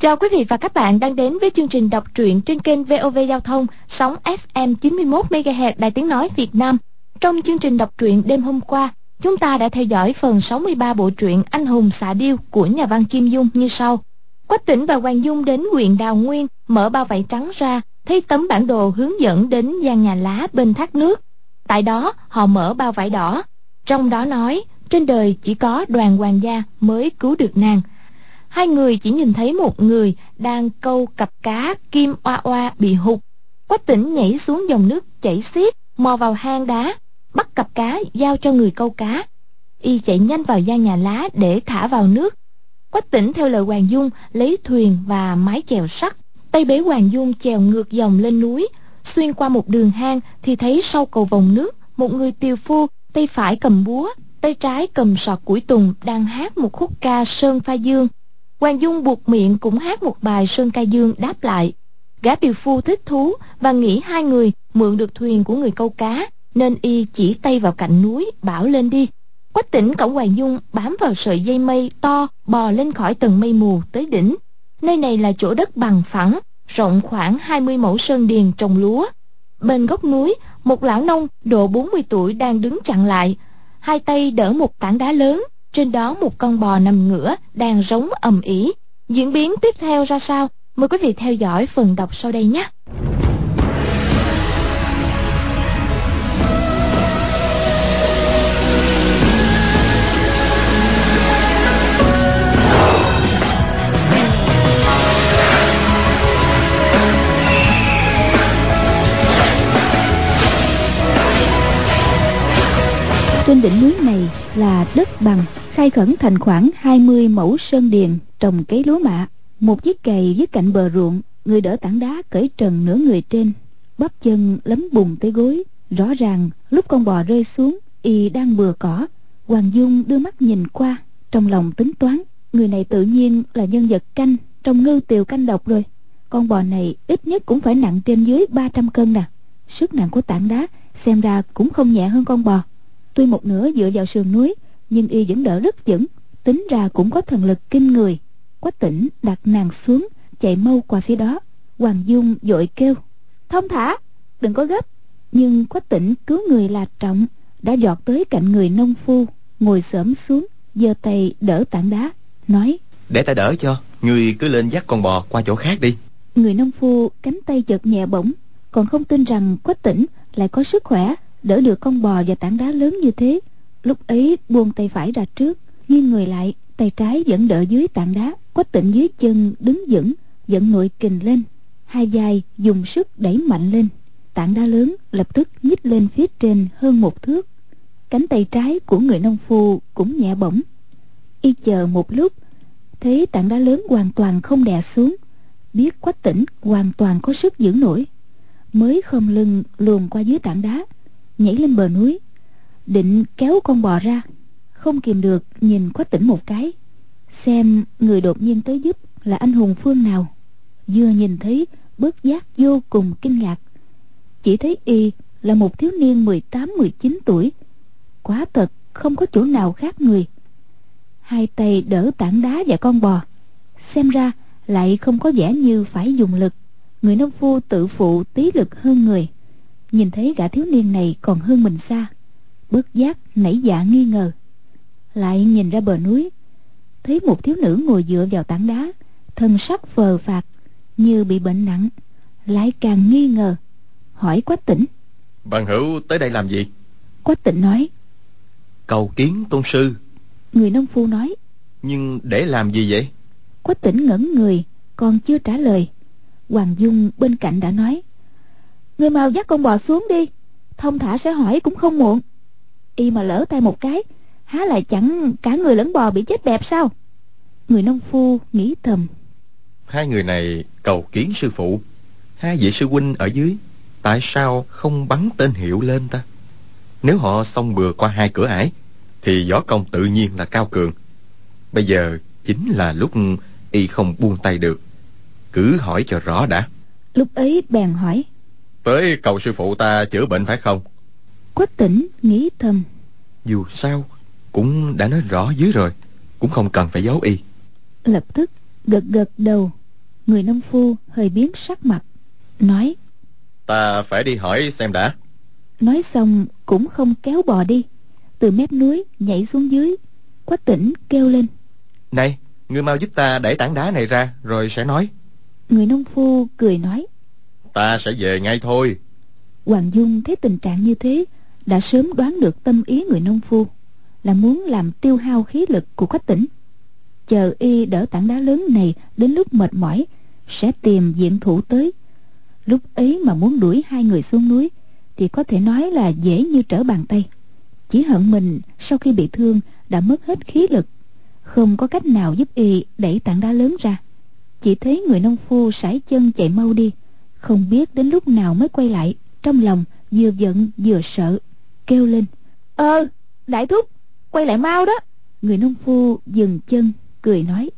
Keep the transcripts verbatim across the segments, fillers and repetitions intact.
Chào quý vị và các bạn đang đến với chương trình đọc truyện trên kênh vê o vê Giao thông, sóng ép em chín mươi mốt mê ga héc Đài Tiếng Nói Việt Nam. Trong chương trình đọc truyện đêm hôm qua, chúng ta đã theo dõi phần sáu mươi ba bộ truyện Anh hùng xạ điêu của nhà văn Kim Dung như sau. Quách Tĩnh và Hoàng Dung đến huyện Đào Nguyên, mở bao vải trắng ra, thấy tấm bản đồ hướng dẫn đến gian nhà lá bên thác nước. Tại đó họ mở bao vải đỏ, trong đó nói trên đời chỉ có Đoàn Hoàng gia mới cứu được nàng. Hai người chỉ nhìn thấy một người đang câu cặp cá kim oa oa bị hụt. Quách Tĩnh nhảy xuống dòng nước chảy xiết, mò vào hang đá, bắt cặp cá giao cho người câu cá. Y chạy nhanh vào gian nhà lá để thả vào nước. Quách Tĩnh theo lời Hoàng Dung lấy thuyền và mái chèo sắt, tay bế Hoàng Dung chèo ngược dòng lên núi. Xuyên qua một đường hang thì thấy sau cầu vòng nước, một người tiều phu tay phải cầm búa, tay trái cầm sọt củi tùng đang hát một khúc ca Sơn Pha Dương. Hoàng Dung buộc miệng cũng hát một bài Sơn Ca Dương đáp lại. Gã tiều phu thích thú và nghĩ hai người mượn được thuyền của người câu cá, nên y chỉ tay vào cạnh núi bảo lên đi. Quách Tĩnh cõng Hoàng Dung bám vào sợi dây mây to, bò lên khỏi tầng mây mù tới đỉnh. Nơi này là chỗ đất bằng phẳng, rộng khoảng hai mươi mẫu sơn điền trồng lúa. Bên góc núi, một lão nông độ bốn mươi tuổi đang đứng chặn lại, hai tay đỡ một tảng đá lớn, trên đó một con bò nằm ngửa đang rống ầm ĩ. Diễn biến tiếp theo ra sao? Mời quý vị theo dõi phần đọc sau đây nhé. Trên đỉnh núi này là đất bằng, khai khẩn thành khoảng hai mươi mẫu sơn điền trồng cấy lúa mạ. Một chiếc cày dưới cạnh bờ ruộng, người đỡ tảng đá cởi trần nửa người trên, bắp chân lấm bùn tới gối. Rõ ràng lúc con bò rơi xuống, y đang bừa cỏ. Hoàng Dung đưa mắt nhìn qua, trong lòng tính toán, người này tự nhiên là nhân vật canh trong Ngưu Tiều Canh Độc rồi. Con bò này ít nhất cũng phải nặng trên dưới ba trăm cân nè. Sức nặng của tảng đá xem ra cũng không nhẹ hơn con bò. Tuy một nửa dựa vào sườn núi, nhưng y vẫn đỡ rất vững, tính ra cũng có thần lực kinh người. Quách Tĩnh đặt nàng xuống, chạy mau qua phía đó. Hoàng Dung vội kêu: "Thông thả, đừng có gấp." Nhưng Quách Tĩnh cứu người là trọng, đã giọt tới cạnh người nông phu, ngồi xổm xuống, giơ tay đỡ tảng đá, nói: "Để ta đỡ cho, ngươi cứ lên dắt con bò qua chỗ khác đi." Người nông phu cánh tay chợt nhẹ bỗng, còn không tin rằng Quách Tĩnh lại có sức khỏe đỡ được con bò và tảng đá lớn như thế. Lúc ấy buông tay phải ra trước, nghiêng người lại, tay trái vẫn đỡ dưới tảng đá. Quách Tĩnh dưới chân đứng vững, dẫn nội kình lên, hai vai dùng sức đẩy mạnh lên. Tảng đá lớn lập tức nhích lên phía trên hơn một thước. Cánh tay trái của người nông phu cũng nhẹ bổng. Y chờ một lúc, thấy tảng đá lớn hoàn toàn không đè xuống, biết Quách Tĩnh hoàn toàn có sức giữ nổi, mới khom lưng luồn qua dưới tảng đá, nhảy lên bờ núi, định kéo con bò ra. Không kìm được nhìn Quách Tĩnh một cái, xem người đột nhiên tới giúp là anh hùng phương nào. Vừa nhìn thấy bất giác vô cùng kinh ngạc, chỉ thấy y là một thiếu niên mười tám mười chín tuổi, quả thật không có chỗ nào khác người. Hai tay đỡ tảng đá và con bò, xem ra lại không có vẻ như phải dùng lực. Người nông phu tự phụ tí lực hơn người, nhìn thấy gã thiếu niên này còn hơn mình xa, bất giác nảy dạ nghi ngờ. Lại nhìn ra bờ núi, thấy một thiếu nữ ngồi dựa vào tảng đá, thân sắc phờ phạc như bị bệnh nặng, lại càng nghi ngờ, hỏi Quách Tĩnh: "Bằng hữu tới đây làm gì?" Quách Tĩnh nói: "Cầu kiến tôn sư." Người nông phu nói: "Nhưng để làm gì vậy?" Quách Tĩnh ngẩn người, còn chưa trả lời, Hoàng Dung bên cạnh đã nói: "Ngươi mau dắt con bò xuống đi, thông thả sẽ hỏi cũng không muộn. Y mà lỡ tay một cái, há lại chẳng cả người lẫn bò bị chết bẹp sao?" Người nông phu nghĩ thầm: Hai người này cầu kiến sư phụ, hai vị sư huynh ở dưới, tại sao không bắn tên hiệu lên ta? Nếu họ xông bừa qua hai cửa ải thì võ công tự nhiên là cao cường. Bây giờ chính là lúc y không buông tay được, cứ hỏi cho rõ đã. Lúc ấy bèn hỏi: "Tới cầu sư phụ ta chữa bệnh phải không?" Quách Tĩnh nghĩ thầm: dù sao cũng đã nói rõ dưới rồi, cũng không cần phải giấu y. Lập tức gật gật đầu, Người nông phu hơi biến sắc mặt, nói: Ta phải đi hỏi xem đã. Nói xong cũng không kéo bò đi, từ mép núi nhảy xuống dưới. Quách Tĩnh kêu lên: Này, ngươi mau giúp ta đẩy tảng đá này ra rồi sẽ nói. Người nông phu cười nói: Ta sẽ về ngay thôi. Hoàng Dung thấy tình trạng như thế, đã sớm đoán được tâm ý người nông phu, là muốn làm tiêu hao khí lực của Quách Tĩnh. Chờ y đỡ tảng đá lớn này đến lúc mệt mỏi, sẽ tìm viện thủ tới. Lúc ấy mà muốn đuổi hai người xuống núi thì có thể nói là dễ như trở bàn tay. Chỉ hận mình sau khi bị thương đã mất hết khí lực, không có cách nào giúp y đẩy tảng đá lớn ra. Chỉ thấy người nông phu sải chân chạy mau đi, không biết đến lúc nào mới quay lại. Trong lòng vừa giận vừa sợ, kêu lên: Ơ, đại thúc, quay lại mau đó. Người nông phu dừng chân, cười nói: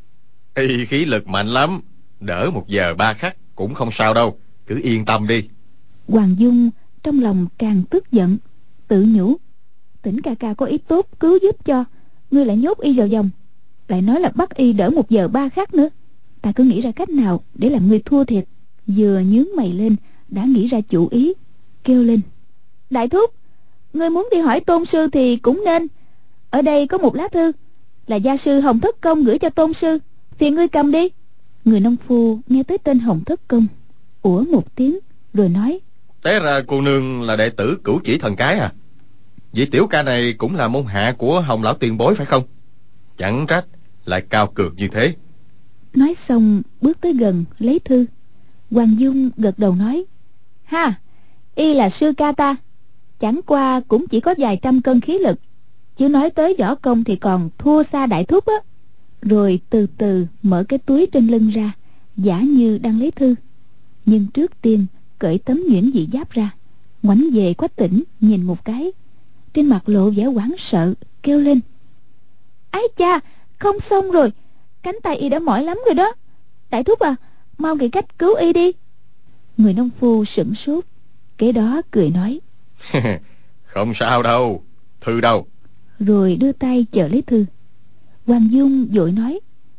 Y khí lực mạnh lắm, đỡ một giờ ba khắc cũng không sao đâu, cứ yên tâm đi. Hoàng Dung trong lòng càng tức giận, tự nhủ: Tĩnh ca ca có ý tốt cứu giúp cho, ngươi lại nhốt y vào vòng, lại nói là bắt y đỡ một giờ ba khắc nữa. Ta cứ nghĩ ra cách nào để làm ngươi thua thiệt. Vừa nhướng mày lên đã nghĩ ra chủ ý, kêu lên: Đại thúc, ngươi muốn đi hỏi tôn sư thì cũng nên. Ở đây có một lá thư, là gia sư Hồng Thất Công gửi cho tôn sư, phiền ngươi cầm đi. Người nông phu nghe tới tên Hồng Thất Công, ủa một tiếng rồi nói: Té ra cô nương là đệ tử Cửu Chỉ Thần Cái à? Vị tiểu ca này cũng là môn hạ của Hồng lão tiền bối phải không? Chẳng trách lại cao cường như thế. Nói xong bước tới gần lấy thư. Hoàng Dung gật đầu nói: Ha, y là sư ca ta, chẳng qua cũng chỉ có vài trăm cân khí lực, chứ nói tới võ công thì còn thua xa đại thúc á. Rồi từ từ mở cái túi trên lưng ra, giả như đang lấy thư, nhưng trước tiên cởi tấm nhuyễn dị giáp ra, ngoảnh về Quách Tĩnh nhìn một cái, trên mặt lộ vẻ hoảng sợ, kêu lên: Ái cha, không xong rồi, cánh tay y đã mỏi lắm rồi đó. Đại thúc à, mau nghĩ cách cứu y đi. Người nông phu sửng sốt, kế đó cười nói: Không sao đâu, thư đâu? Rồi đưa tay chờ lấy thư. Hoàng Dung vội nói: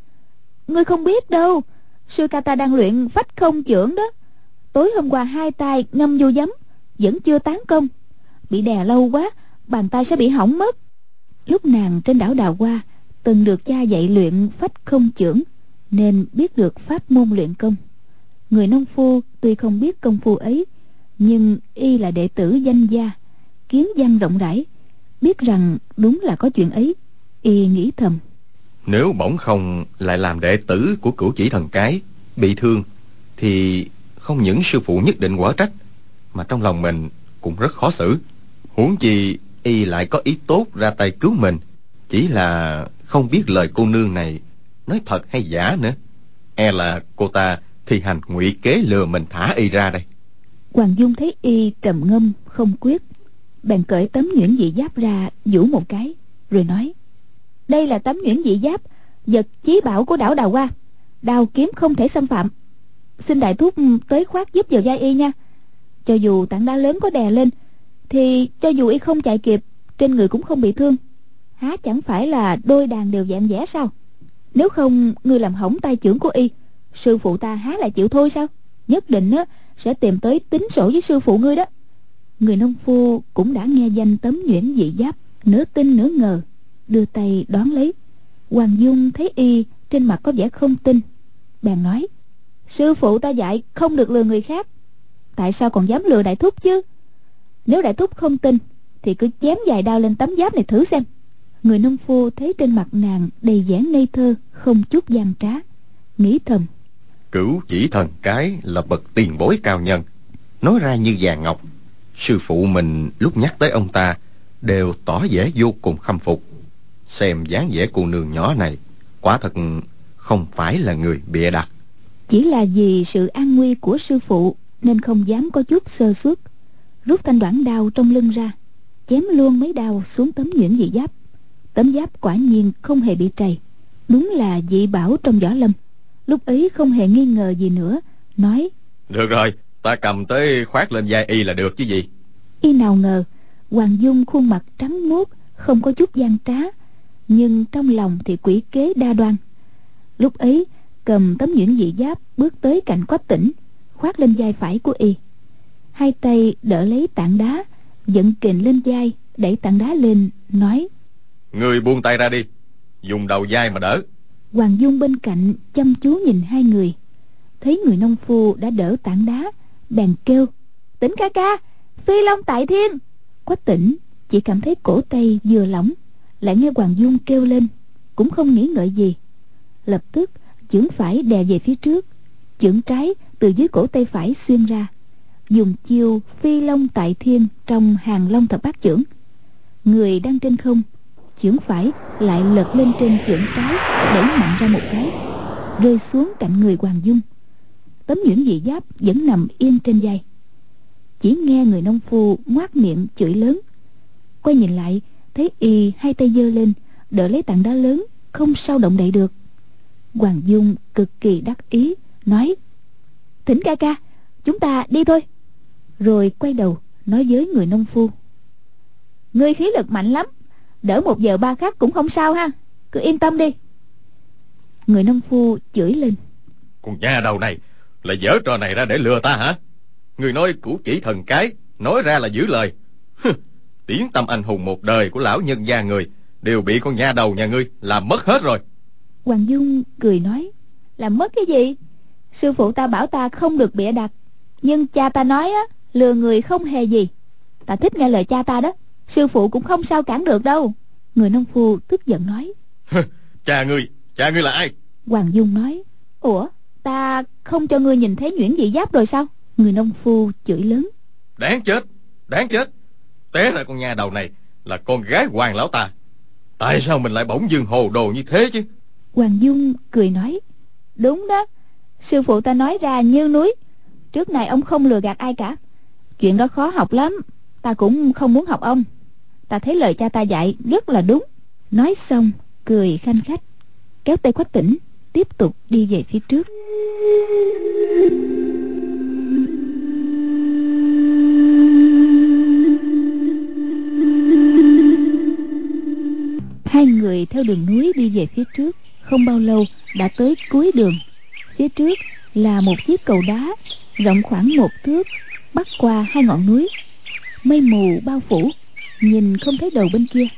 Ngươi không biết đâu, sư ca ta đang luyện phách không chưởng đó. Tối hôm qua hai tay ngâm vô giấm, vẫn chưa tán công, bị đè lâu quá, bàn tay sẽ bị hỏng mất. Lúc nàng trên đảo Đào Hoa từng được cha dạy luyện phách không chưởng, nên biết được pháp môn luyện công. Người nông phu tuy không biết công phu ấy, nhưng y là đệ tử danh gia, kiến văn rộng rãi, biết rằng đúng là có chuyện ấy. Y nghĩ thầm: Nếu bỗng không lại làm đệ tử của Cửu Chỉ Thần Cái bị thương, thì không những sư phụ nhất định quở trách, mà trong lòng mình cũng rất khó xử. Huống chi y lại có ý tốt ra tay cứu mình, chỉ là không biết lời cô nương này nói thật hay giả nữa. E là cô ta thi hành ngụy kế lừa mình thả y ra đây. Hoàng Dung thấy y trầm ngâm không quyết, bèn cởi tấm nhuyễn dị giáp ra vũ một cái, rồi nói: Đây là tấm nhuyễn dị giáp, vật chí bảo của đảo Đào Hoa, đao kiếm không thể xâm phạm. Xin đại thúc tới khoác giúp vào vai y nha. Cho dù tảng đá lớn có đè lên, thì cho dù y không chạy kịp, trên người cũng không bị thương. Há chẳng phải là đôi đàn đều vẹn vẽ sao? Nếu không người làm hỏng tay chưởng của y, sư phụ ta há lại chịu thôi sao? Nhất định á sẽ tìm tới tính sổ với sư phụ ngươi đó. Người nông phu cũng đã nghe danh tấm nhuyễn dị giáp, nửa tin nửa ngờ, đưa tay đón lấy. Hoàng Dung thấy y trên mặt có vẻ không tin, bèn nói: Sư phụ ta dạy không được lừa người khác, tại sao còn dám lừa đại thúc chứ? Nếu đại thúc không tin thì cứ chém vài đao lên tấm giáp này thử xem. Người nông phu thấy trên mặt nàng đầy vẻ ngây thơ, không chút gian trá, nghĩ thầm: Cửu Chỉ Thần Cái là bậc tiền bối cao nhân, nói ra như vàng ngọc. Sư phụ mình lúc nhắc tới ông ta đều tỏ vẻ vô cùng khâm phục. Xem dáng vẻ cô nương nhỏ này, quả thật không phải là người bịa đặt. Chỉ là vì sự an nguy của sư phụ nên không dám có chút sơ suất, rút thanh đoạn đao trong lưng ra, chém luôn mấy đao xuống tấm nhuyễn dị giáp. Tấm giáp quả nhiên không hề bị trầy, đúng là dị bảo trong võ lâm. Lúc ấy không hề nghi ngờ gì nữa, nói: Được rồi, ta cầm tới khoác lên vai y là được chứ gì. Y nào ngờ Hoàng Dung khuôn mặt trắng muốt, không có chút gian trá, nhưng trong lòng thì quỷ kế đa đoan. Lúc ấy cầm tấm nhuyễn dị giáp bước tới cạnh Quách Tĩnh, khoác lên vai phải của y. Hai tay đỡ lấy tảng đá, dẫn kình lên vai, đẩy tảng đá lên, nói: Người buông tay ra đi, dùng đầu vai mà đỡ. Hoàng Dung bên cạnh chăm chú nhìn hai người, thấy người nông phu đã đỡ tảng đá, bèn kêu: Tĩnh ca ca, phi long tại thiên. Quách Tĩnh chỉ cảm thấy cổ tay vừa lỏng, lại nghe Hoàng Dung kêu lên, cũng không nghĩ ngợi gì, lập tức chưởng phải đè về phía trước, chưởng trái từ dưới cổ tay phải xuyên ra, dùng chiêu phi long tại thiên trong Hàng Long thập bát chưởng. Người đang trên không, chưởng phải lại lật lên trên chưởng trái, đẩy mạnh ra một cái, rơi xuống cạnh người Hoàng Dung. Tấm nhuyễn dị giáp vẫn nằm yên trên vai. Chỉ nghe người nông phu ngoác miệng chửi lớn. Quay nhìn lại, thấy y hai tay giơ lên đỡ lấy tảng đá lớn, không sao động đậy được. Hoàng Dung cực kỳ đắc ý, nói: Thỉnh ca ca, chúng ta đi thôi. Rồi quay đầu nói với người nông phu: Ngươi khí lực mạnh lắm, đỡ một giờ ba khắc cũng không sao ha, cứ yên tâm đi. Người nông phu chửi lên: Con nhà đầu này lại dở trò này ra để lừa ta hả? Người nói cũ chỉ thần cái, nói ra là giữ lời. Tiếng tăm anh hùng một đời của lão nhân gia người đều bị con nhà đầu nhà ngươi làm mất hết rồi. Hoàng Dung cười nói: Làm mất cái gì? Sư phụ ta bảo ta không được bịa đặt, nhưng cha ta nói á, lừa người không hề gì. Ta thích nghe lời cha ta đó, sư phụ cũng không sao cản được đâu. Người nông phu tức giận nói: Cha ngươi, cha ngươi là ai? Hoàng Dung nói: Ủa, ta không cho ngươi nhìn thấy nhuyễn dị giáp rồi sao? Người nông phu chửi lớn: Đáng chết, đáng chết. Té ra con nhà đầu này là con gái Hoàng lão ta. Tại sao mình lại bỗng dưng hồ đồ như thế chứ? Hoàng Dung cười nói: Đúng đó, sư phụ ta nói ra như núi. Trước này ông không lừa gạt ai cả. Chuyện đó khó học lắm, ta cũng không muốn học ông. Ta thấy lời cha ta dạy rất là đúng. Nói xong cười khanh khách, kéo tay Quách Tĩnh tiếp tục đi về phía trước. Hai người theo đường núi đi về phía trước, không bao lâu đã tới cuối đường. Phía trước là một chiếc cầu đá rộng khoảng một thước, bắc qua hai ngọn núi. Mây mù bao phủ, nhìn không thấy đầu bên kia.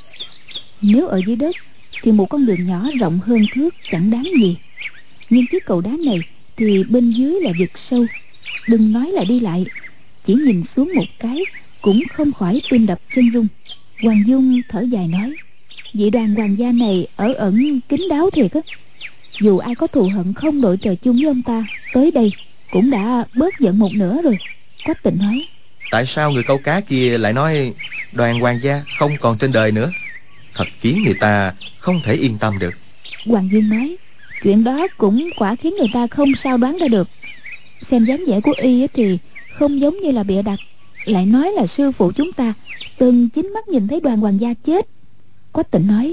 Nếu ở dưới đất thì một con đường nhỏ rộng hơn thước chẳng đáng gì, nhưng chiếc cầu đá này thì bên dưới là vực sâu, đừng nói là đi lại, chỉ nhìn xuống một cái cũng không khỏi tim đập chân rung. Hoàng Dung thở dài nói: Vị đoàn hoàng gia này ở ẩn kín đáo thiệt á. Dù ai có thù hận không đội trời chung với ông ta, tới đây cũng đã bớt giận một nửa rồi. Quách Tĩnh nói: Tại sao người câu cá kia lại nói đoàn hoàng gia không còn trên đời nữa? Thật khiến người ta không thể yên tâm được. Hoàng Dung nói: Chuyện đó cũng quả khiến người ta không sao đoán ra được. Xem dáng vẻ của y thì không giống như là bịa đặt, lại nói là sư phụ chúng ta từng chính mắt nhìn thấy đoàn hoàng gia chết. Quách Tĩnh nói: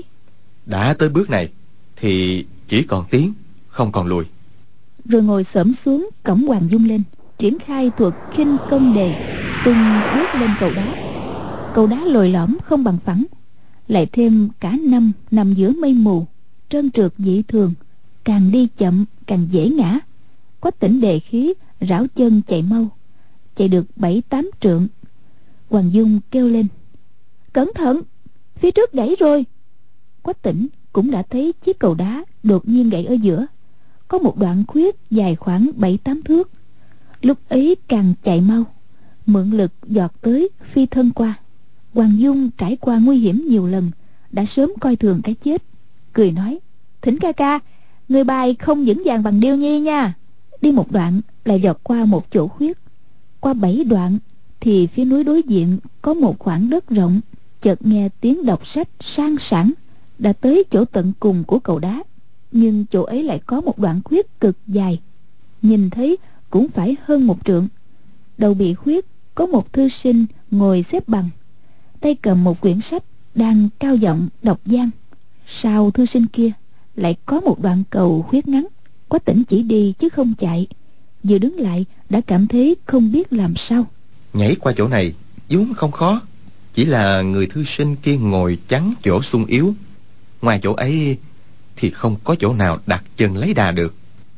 Đã tới bước này thì chỉ còn tiến, không còn lùi. Rồi ngồi xổm xuống cõng Hoàng Dung lên, triển khai thuật khinh công đề, từng bước lên cầu đá. Cầu đá lồi lõm không bằng phẳng, lại thêm cả năm nằm giữa mây mù, trơn trượt dị thường, càng đi chậm càng dễ ngã. Quách Tĩnh đề khí rảo chân chạy mau, chạy được bảy tám trượng. Hoàng Dung kêu lên: Cẩn thận, phía trước gãy rồi. Quách Tĩnh cũng đã thấy chiếc cầu đá đột nhiên gãy ở giữa, có một đoạn khuyết dài khoảng bảy tám thước. Lúc ấy càng chạy mau, mượn lực giọt tới phi thân qua. Hoàng Dung trải qua nguy hiểm nhiều lần, đã sớm coi thường cái chết, cười nói: Thỉnh ca ca, người bài không vững vàng bằng Điêu Nhi nha. Đi một đoạn lại giọt qua một chỗ khuyết, qua bảy đoạn thì phía núi đối diện có một khoảng đất rộng. Chợt nghe tiếng đọc sách sang sảng, đã tới chỗ tận cùng của cầu đá. Nhưng chỗ ấy lại có một đoạn khuyết cực dài, nhìn thấy cũng phải hơn một trượng. Đầu bị khuyết có một thư sinh ngồi xếp bằng, tay cầm một quyển sách, đang cao giọng đọc văn. Sau thư sinh kia lại có một đoạn cầu khuyết ngắn. Quách Tĩnh chỉ đi chứ không chạy, vừa đứng lại đã cảm thấy không biết làm sao. Nhảy qua chỗ này vốn không khó, chỉ là người thư sinh kia ngồi chắn chỗ sung yếu. Ngoài chỗ ấy thì không có chỗ nào đặt chân lấy đà được.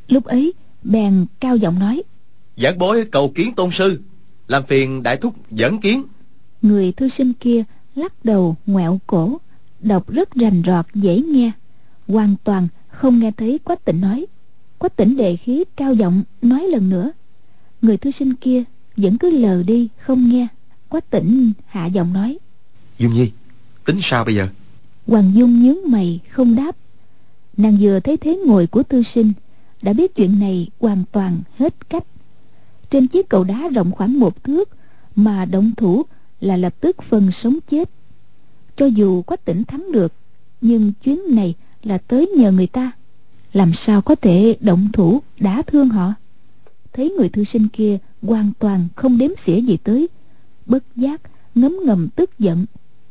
Lúc ấy bèn cao giọng nói: Giảng bối cầu kiến tôn sư, làm phiền đại thúc dẫn kiến. Người thư sinh kia lắc đầu ngoẹo cổ, đọc rất rành rọt dễ nghe, hoàn toàn không nghe thấy Quách Tĩnh nói. Quách Tĩnh đề khí cao giọng nói lần nữa. Người thư sinh kia vẫn cứ lờ đi không nghe. Quách Tĩnh hạ giọng nói: Dung Nhi, tính sao bây giờ? Hoàng Dung nhướng mày không đáp. Nàng vừa thấy thế ngồi của thư sinh đã biết chuyện này hoàn toàn hết cách. Trên chiếc cầu đá rộng khoảng một thước mà động thủ là lập tức phân sống chết. Cho dù Quách Tĩnh thắng được, nhưng chuyến này là tới nhờ người ta, làm sao có thể động thủ đả thương họ. Thấy người thư sinh kia hoàn toàn không đếm xỉa gì tới, bất giác ngấm ngầm tức giận.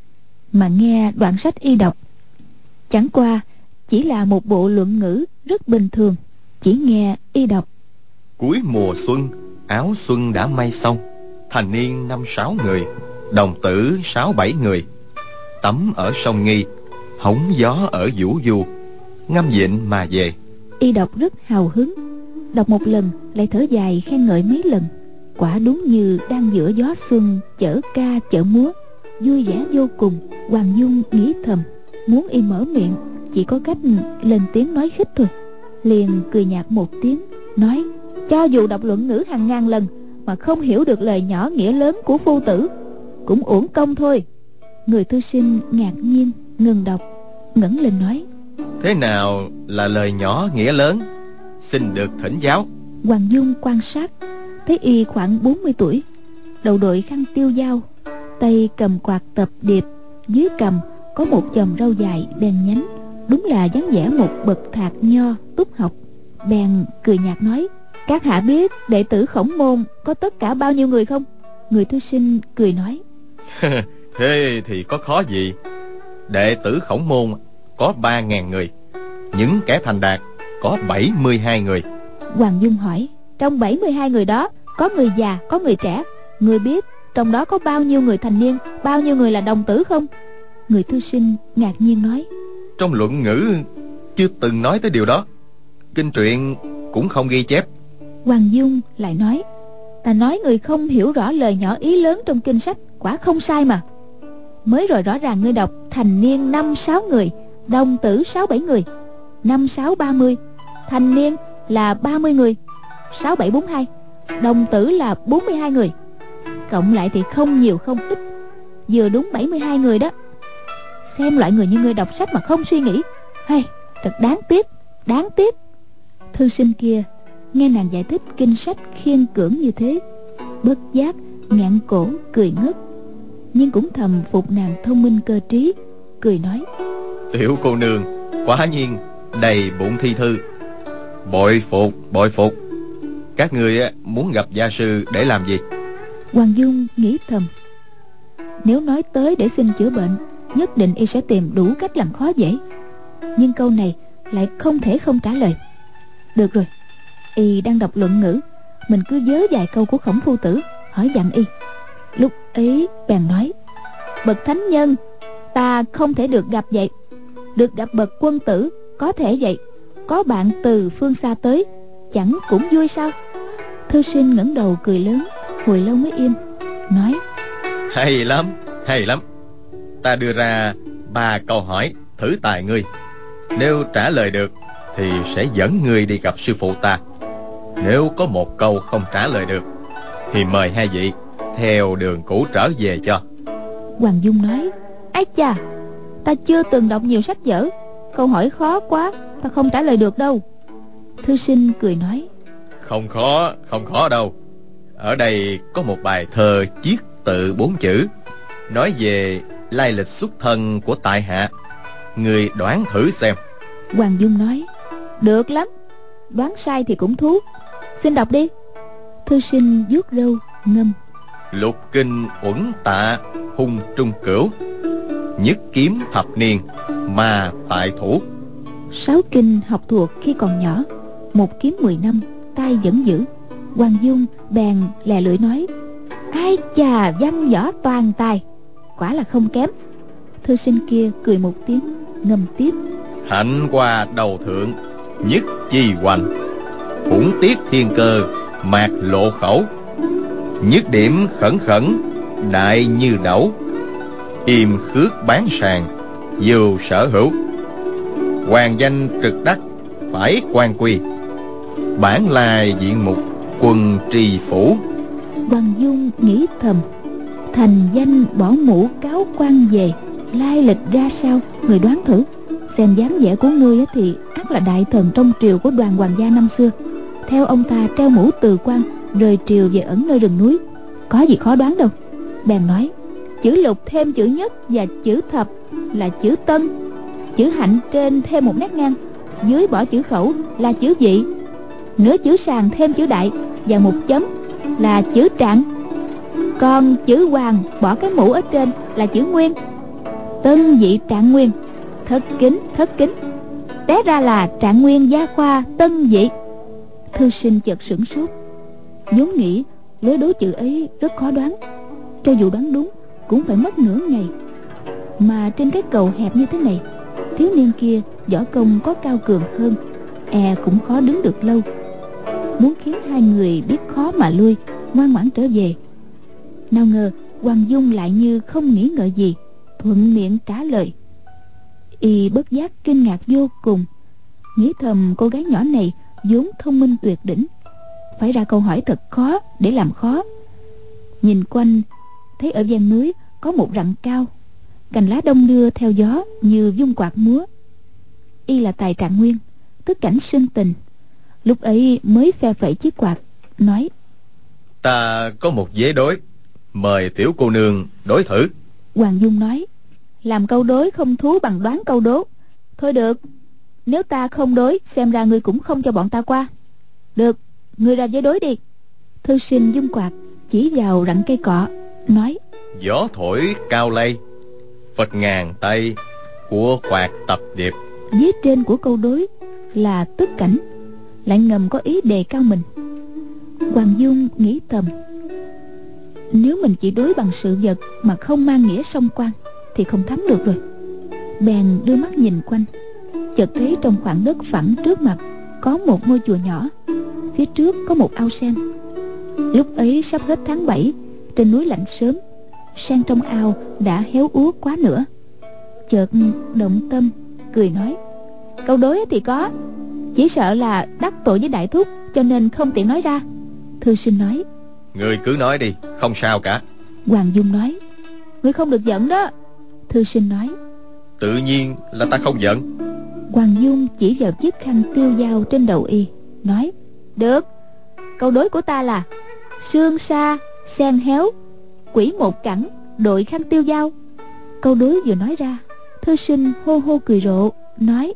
Mà nghe đoạn sách y đọc chẳng qua chỉ là một bộ luận ngữ rất bình thường. Chỉ nghe y đọc: Cuối mùa xuân, áo xuân đã may xong, thành niên năm sáu người, đồng tử sáu bảy người, tắm ở sông Nghi, hóng gió ở Vũ Du, ngâm vịnh mà về. Y đọc rất hào hứng, đọc một lần lại thở dài khen ngợi mấy lần. Quả đúng như đang giữa gió xuân chở ca chở múa, vui vẻ vô cùng. Hoàng Dung nghĩ thầm, muốn y mở miệng chỉ có cách lên tiếng nói khích thôi. Liền cười nhạt một tiếng nói: Cho dù đọc luận ngữ hàng ngàn lần mà không hiểu được lời nhỏ nghĩa lớn của phu tử, cũng uổng công thôi. Người thư sinh ngạc nhiên ngừng đọc, ngẩng lên nói: Thế nào là lời nhỏ nghĩa lớn? Xin được thỉnh giáo. Hoàng Dung quan sát thấy y khoảng bốn mươi tuổi, đầu đội khăn tiêu dao, tay cầm quạt tập điệp, dưới cằm có một chòm râu dài đen nhánh, đúng là dáng vẻ một bậc thạc nho túc học. Bèn cười nhạt nói: Các hạ biết đệ tử Khổng Môn có tất cả bao nhiêu người không? Người thư sinh cười nói: Thế thì có khó gì. Đệ tử Khổng Môn có ba ngàn người, những kẻ thành đạt có bảy mươi hai người. Hoàng Dung hỏi: Trong bảy mươi hai người đó có người già có người trẻ, người biết trong đó có bao nhiêu người thành niên, bao nhiêu người là đồng tử không? Người thư sinh ngạc nhiên nói: Trong luận ngữ chưa từng nói tới điều đó, kinh truyện cũng không ghi chép. Hoàng Dung lại nói: Ta nói người không hiểu rõ lời nhỏ ý lớn trong kinh sách, quả không sai mà. Mới rồi rõ ràng ngươi đọc thành niên năm sáu người, đồng tử sáu bảy người. Năm sáu ba mươi, thành niên là ba mươi người. Sáu bảy bốn hai, đồng tử là bốn mươi hai người. Cộng lại thì không nhiều không ít, vừa đúng bảy mươi hai người đó. Xem loại người như ngươi đọc sách mà không suy nghĩ, hay thật đáng tiếc, đáng tiếc. Thư sinh kia nghe nàng giải thích kinh sách khiên cưỡng như thế, bất giác ngạn cổ cười ngất, nhưng cũng thầm phục nàng thông minh cơ trí, cười nói: Tiểu cô nương quả nhiên đầy bụng thi thư, bội phục bội phục. Các ngươi muốn gặp gia sư để làm gì? Hoàng Dung nghĩ thầm, nếu nói tới để xin chữa bệnh, nhất định y sẽ tìm đủ cách làm khó dễ, nhưng câu này lại không thể không trả lời. Được rồi, y đang đọc luận ngữ, mình cứ vớ vài câu của Khổng phu tử hỏi dặn y. Lúc ấy bèn nói: Bậc thánh nhân ta không thể được gặp vậy, được gặp bậc quân tử có thể vậy. Có bạn từ phương xa tới, chẳng cũng vui sao? Thư sinh ngẩng đầu cười lớn, hồi lâu mới im, nói: Hay lắm, hay lắm. Ta đưa ra ba câu hỏi thử tài ngươi. Nếu trả lời được thì sẽ dẫn ngươi đi gặp sư phụ ta. Nếu có một câu không trả lời được thì mời hai vị theo đường cũ trở về cho. Hoàng Dung nói: Ái chà, ta chưa từng đọc nhiều sách vở, câu hỏi khó quá, ta không trả lời được đâu. Thư sinh cười nói: Không khó, không khó đâu. Ở đây có một bài thơ chiết tự bốn chữ, nói về lai lịch xuất thân của tại hạ. Người đoán thử xem. Hoàng Dung nói: Được lắm, đoán sai thì cũng thú, xin đọc đi. Thư sinh vuốt râu ngâm: Lục kinh uẩn tạ hung trung cửu, nhất kiếm thập niên mà tại thủ. Sáu kinh học thuộc khi còn nhỏ, một kiếm mười năm tay vẫn giữ. Hoàng Dung bèn lè lưỡi nói: Ai chà, văn võ toàn tài, quả là không kém. Thư sinh kia cười một tiếng ngâm tiếp: Hạnh qua đầu thượng, nhất chi hoành, Khủng tiết thiên cơ, mạc lộ khẩu. Nhất điểm khẩn khẩn, đại như đẩu. Im khước bán sàng, dù sở hữu. Hoàng danh trực đắc, phải quan quy. Bản là diện mục, quân trì phủ. Hoàng Dung nghĩ thầm, thành danh bỏ mũ cáo quan về, lai lịch ra sao, người đoán thử. Xem dáng vẻ của ngươi thì ắt là đại thần trong triều của đoàn hoàng gia năm xưa. Theo ông ta treo mũ từ quan, rời triều về ẩn nơi rừng núi, có gì khó đoán đâu. Bèn nói, chữ lục thêm chữ nhất và chữ thập là chữ tân. Chữ hạnh trên thêm một nét ngang, dưới bỏ chữ khẩu là chữ dị. Nửa chữ sàng thêm chữ đại và một chấm là chữ trạng. Còn chữ hoàng bỏ cái mũ ở trên là chữ nguyên. Tân dị trạng nguyên, thất kính thất kính. Té ra là trạng nguyên gia khoa tân dị. Thư sinh chợt sửng sốt, vốn nghĩ lối đố chữ ấy rất khó đoán, cho dù đoán đúng cũng phải mất nửa ngày. Mà trên cái cầu hẹp như thế này, thiếu niên kia võ công có cao cường hơn, e cũng khó đứng được lâu. Muốn khiến hai người biết khó mà lui, ngoan ngoãn trở về. Nào ngờ Hoàng Dung lại như không nghĩ ngợi gì, thuận miệng trả lời. Y bất giác kinh ngạc vô cùng, nghĩ thầm cô gái nhỏ này vốn thông minh tuyệt đỉnh, phải ra câu hỏi thật khó để làm khó. Nhìn quanh thấy ở ven núi có một rặng cao, cành lá đông đưa theo gió như dung quạt múa. Y là tài trạng nguyên, tức cảnh sinh tình, lúc ấy mới phe phẩy chiếc quạt, nói: Ta có một vế đối, mời tiểu cô nương đối thử. Hoàng Dung nói: làm câu đối không thú bằng đoán câu đố. Thôi được, nếu ta không đối, xem ra ngươi cũng không cho bọn ta qua. Được, ngươi ra vế đối đi. Thư sinh dung quạt chỉ vào rặng cây cọ, nói: Gió thổi cao lây, Phật ngàn tay, của quạt tập điệp. Vế trên của câu đối là tức cảnh, lại ngầm có ý đề cao mình. Hoàng Dung nghĩ thầm, nếu mình chỉ đối bằng sự vật mà không mang nghĩa song quan thì không thắng được rồi. Bèn đưa mắt nhìn quanh, chợt thấy trong khoảng đất phẳng trước mặt có một ngôi chùa nhỏ, phía trước có một ao sen. Lúc ấy sắp hết tháng bảy, trên núi lạnh sớm, sen trong ao đã héo úa quá nữa. Chợt động tâm, cười nói: câu đối thì có, chỉ sợ là đắc tội với đại thúc, cho nên không tiện nói ra. Thư sinh nói: Ngươi cứ nói đi, không sao cả. Hoàng Dung nói: ngươi không được giận đó. Thư sinh nói: Tự nhiên là ta không giận. Hoàng Dung chỉ vào chiếc khăn tiêu dao trên đầu y, nói: được, câu đối của ta là sương sa sen héo, quỷ một cẳng, đội khăn tiêu dao. Câu đối vừa nói ra, thư sinh hô hô cười rộ, nói: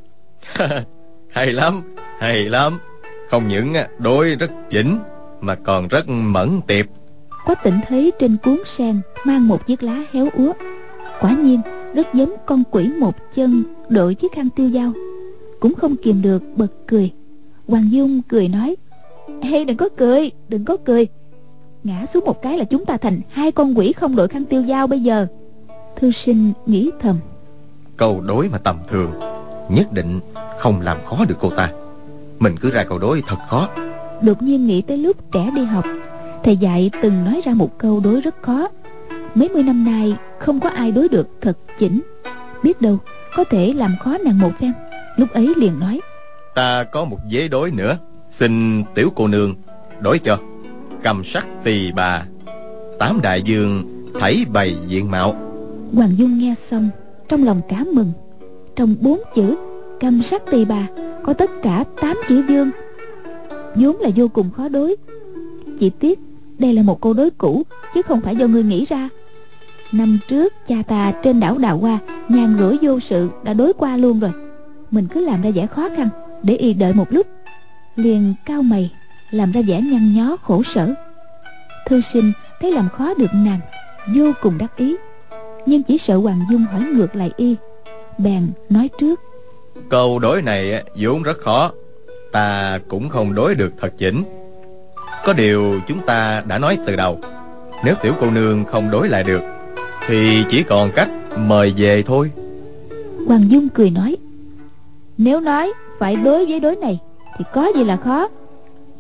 hay lắm, hay lắm. Không những đối rất chỉnh mà còn rất mẫn tiệp. Quách Tĩnh thấy trên cuốn sen mang một chiếc lá héo úa, quả nhiên rất giống con quỷ một chân đội chiếc khăn tiêu dao, cũng không kìm được bật cười. Hoàng Dung cười nói: ê, đừng có cười, đừng có cười, ngã xuống một cái là chúng ta thành hai con quỷ không đội khăn tiêu dao bây giờ. Thư sinh nghĩ thầm, câu đối mà tầm thường nhất định không làm khó được cô ta. Mình cứ ra câu đối thật khó. Đột nhiên nghĩ tới lúc trẻ đi học, thầy dạy từng nói ra một câu đối rất khó. Mấy mươi năm nay không có ai đối được thật chỉnh, biết đâu có thể làm khó nàng một phen. Lúc ấy liền nói: ta có một vế đối nữa, xin tiểu cô nương đối cho. Cầm sắc tỳ bà, tám đại dương thảy bày diện mạo. Hoàng Dung nghe xong trong lòng cả mừng. Trong bốn chữ cầm sắc tỳ bà có tất cả tám chữ dương, vốn là vô cùng khó đối. Chỉ tiếc đây là một câu đối cũ, chứ không phải do ngươi nghĩ ra. Năm trước cha ta trên đảo Đào Hoa nhàn rỗi vô sự đã đối qua luôn rồi. Mình cứ làm ra vẻ khó khăn để y đợi một lúc, liền cau mày làm ra vẻ nhăn nhó khổ sở. Thư sinh thấy làm khó được nàng, vô cùng đắc ý, nhưng chỉ sợ Hoàng Dung hỏi ngược lại y, bèn nói trước: câu đối này vốn rất khó, ta cũng không đối được thật chỉnh. Có điều chúng ta đã nói từ đầu, nếu tiểu cô nương không đối lại được thì chỉ còn cách mời về thôi. Hoàng Dung cười nói: nếu nói phải đối với đối này thì có gì là khó.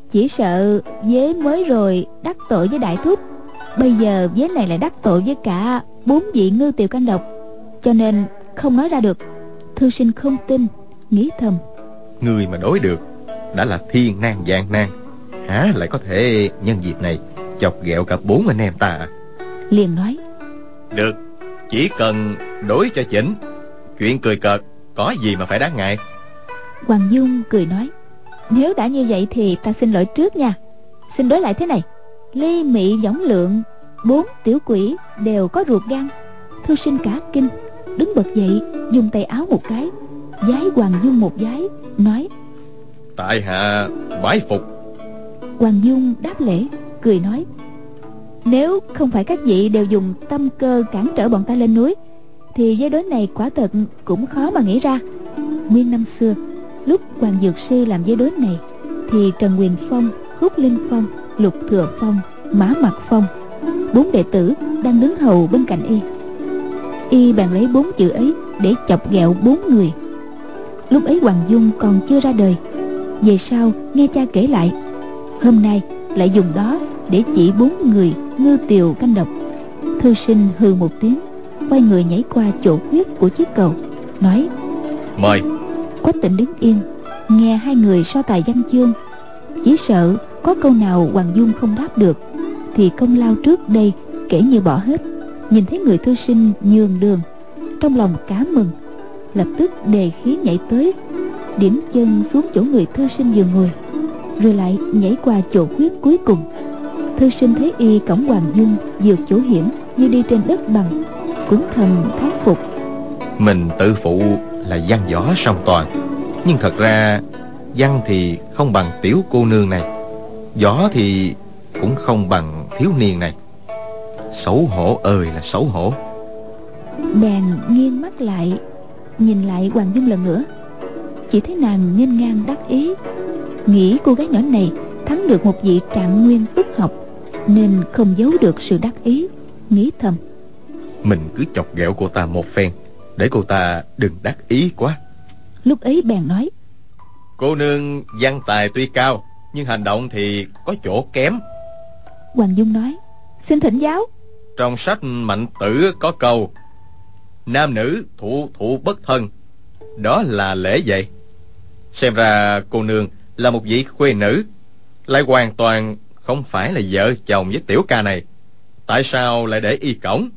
Chỉ sợ vế mới rồi đắc tội với đại thúc, bây giờ vế này lại đắc tội với cả bốn vị ngư tiều canh độc, cho nên không nói ra được. Thư sinh không tin, nghĩ thầm: Người mà đối được đã là thiên nan vạn nan, há lại có thể nhân dịp này chọc ghẹo cả bốn anh em ta à? Liền nói: Được, chỉ cần đối cho chỉnh, chuyện cười cợt có gì mà phải đáng ngại. Hoàng Dung cười nói: Nếu đã như vậy thì ta xin lỗi trước nha. Xin đối lại thế này: ly mị võng lượng, bốn tiểu quỷ đều có ruột gan. Thư sinh cả kinh, đứng bật dậy, dùng tay áo một cái, vái Hoàng Dung một vái, nói: Tại hạ bái phục. Hoàng Dung đáp lễ, cười nói: Nếu không phải các vị đều dùng tâm cơ cản trở bọn ta lên núi, thì giới đối này quả thật cũng khó mà nghĩ ra. Nguyên năm xưa, lúc Hoàng Dược Sư làm giới đối này, thì Trần Quyền Phong, Húc Linh Phong, Lục Thừa Phong, Mã Mặc Phong, bốn đệ tử đang đứng hầu bên cạnh y. Y bèn lấy bốn chữ ấy để chọc ghẹo bốn người. Lúc ấy Hoàng Dung còn chưa ra đời. Về sau nghe cha kể lại, hôm nay lại dùng đó để chỉ bốn người ngư tiều canh độc. Thư sinh hừ một tiếng, quay người nhảy qua chỗ khuyết của chiếc cầu, nói: Mời. Quách Tĩnh đứng yên, nghe hai người so tài văn chương. Chỉ sợ có câu nào Hoàng Dung không đáp được, thì công lao trước đây kể như bỏ hết. Nhìn thấy người thư sinh nhường đường, trong lòng cá mừng, lập tức đề khí nhảy tới, điểm chân xuống chỗ người thư sinh vừa ngồi, rồi lại nhảy qua chỗ khuyết cuối cùng. Thư sinh thấy y cõng Hoàng Dung vượt chỗ hiểm như đi trên đất bằng, cũng thầm thán phục. Mình tự phụ là văn võ song toàn, nhưng thật ra văn thì không bằng tiểu cô nương này, võ thì cũng không bằng thiếu niên này. Xấu hổ ơi là xấu hổ. Bèn nghiêng mắt lại, nhìn lại Hoàng Dung lần nữa, chỉ thấy nàng nghênh ngang đắc ý, nghĩ cô gái nhỏ này thắng được một vị trạng nguyên túc học, nên không giấu được sự đắc ý, nghĩ thầm: Mình cứ chọc ghẹo cô ta một phen, để cô ta đừng đắc ý quá. Lúc ấy bèn nói: Cô nương văn tài tuy cao, nhưng hành động thì có chỗ kém. Hoàng Dung nói: Xin thỉnh giáo. Trong sách Mạnh Tử có câu: Nam nữ thụ thụ bất thân, đó là lễ vậy. Xem ra cô nương là một vị khuê nữ, lại hoàn toàn không phải là vợ chồng với tiểu ca này. Tại sao lại để y cõng?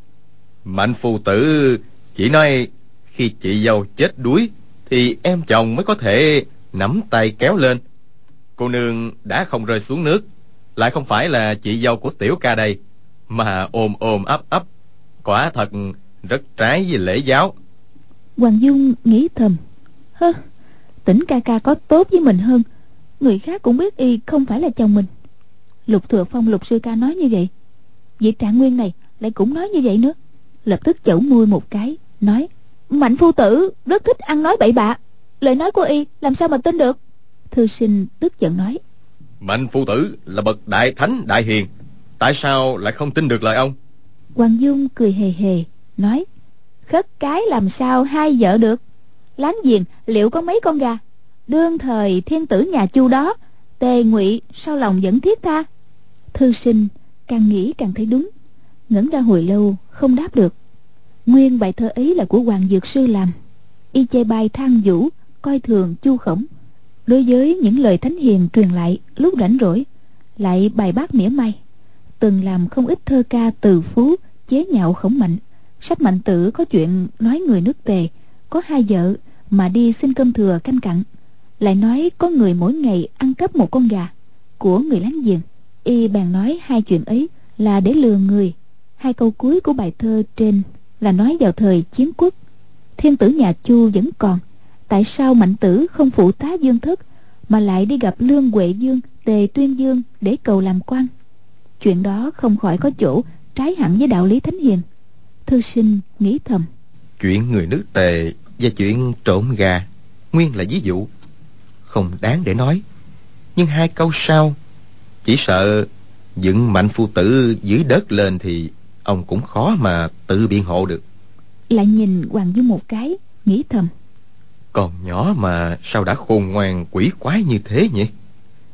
Mạnh phu tử chỉ nói khi chị dâu chết đuối thì em chồng mới có thể nắm tay kéo lên. Cô nương đã không rơi xuống nước, lại không phải là chị dâu của tiểu ca đây, mà ôm ôm ấp ấp, quả thật rất trái với lễ giáo. Hoàng Dung nghĩ thầm: Hơ, Tĩnh ca ca có tốt với mình hơn, người khác cũng biết y không phải là chồng mình. Lục Thừa Phong Lục sư ca nói như vậy, vị Trạng Nguyên này lại cũng nói như vậy nữa. Lập tức chẩu môi một cái, nói: Mạnh phu tử rất thích ăn nói bậy bạ, lời nói của y làm sao mà tin được. Thư sinh tức giận nói: Mạnh phu tử là bậc đại thánh đại hiền, tại sao lại không tin được lời ông? Hoàng Dung cười hề hề, nói: Khất cái làm sao hai vợ được, láng giềng liệu có mấy con gà. Đương thời thiên tử nhà Chu đó, Tề Ngụy sao lòng vẫn thiết tha. Thư sinh càng nghĩ càng thấy đúng, ngẩn ra hồi lâu không đáp được. Nguyên bài thơ ấy là của Hoàng Dược Sư làm. Y chê bai than vũ, coi thường Chu Khổng. Đối với những lời thánh hiền truyền lại lúc rảnh rỗi, lại bài bác mỉa mai. Từng làm không ít thơ ca từ phú chế nhạo Khổng Mạnh. Sách Mạnh Tử có chuyện nói người nước Tề có hai vợ mà đi xin cơm thừa canh cặn, lại nói có người mỗi ngày ăn cắp một con gà của người láng giềng. Y bèn nói hai chuyện ấy là để lừa người. Hai câu cuối của bài thơ trên là nói vào thời chiến quốc, thiên tử nhà Chu vẫn còn, tại sao Mạnh Tử không phụ tá Dương Thất mà lại đi gặp Lương Huệ Dương, Tề Tuyên Dương để cầu làm quan? Chuyện đó không khỏi có chỗ trái hẳn với đạo lý thánh hiền. Thư sinh nghĩ thầm: Chuyện người nước Tề và chuyện trộm gà nguyên là ví dụ, không đáng để nói. Nhưng hai câu sau, chỉ sợ dựng Mạnh phu tử dưới đất lên thì ông cũng khó mà tự biện hộ được. Lại nhìn Hoàng Dung một cái, nghĩ thầm: Còn nhỏ mà sao đã khôn ngoan quỷ quái như thế nhỉ?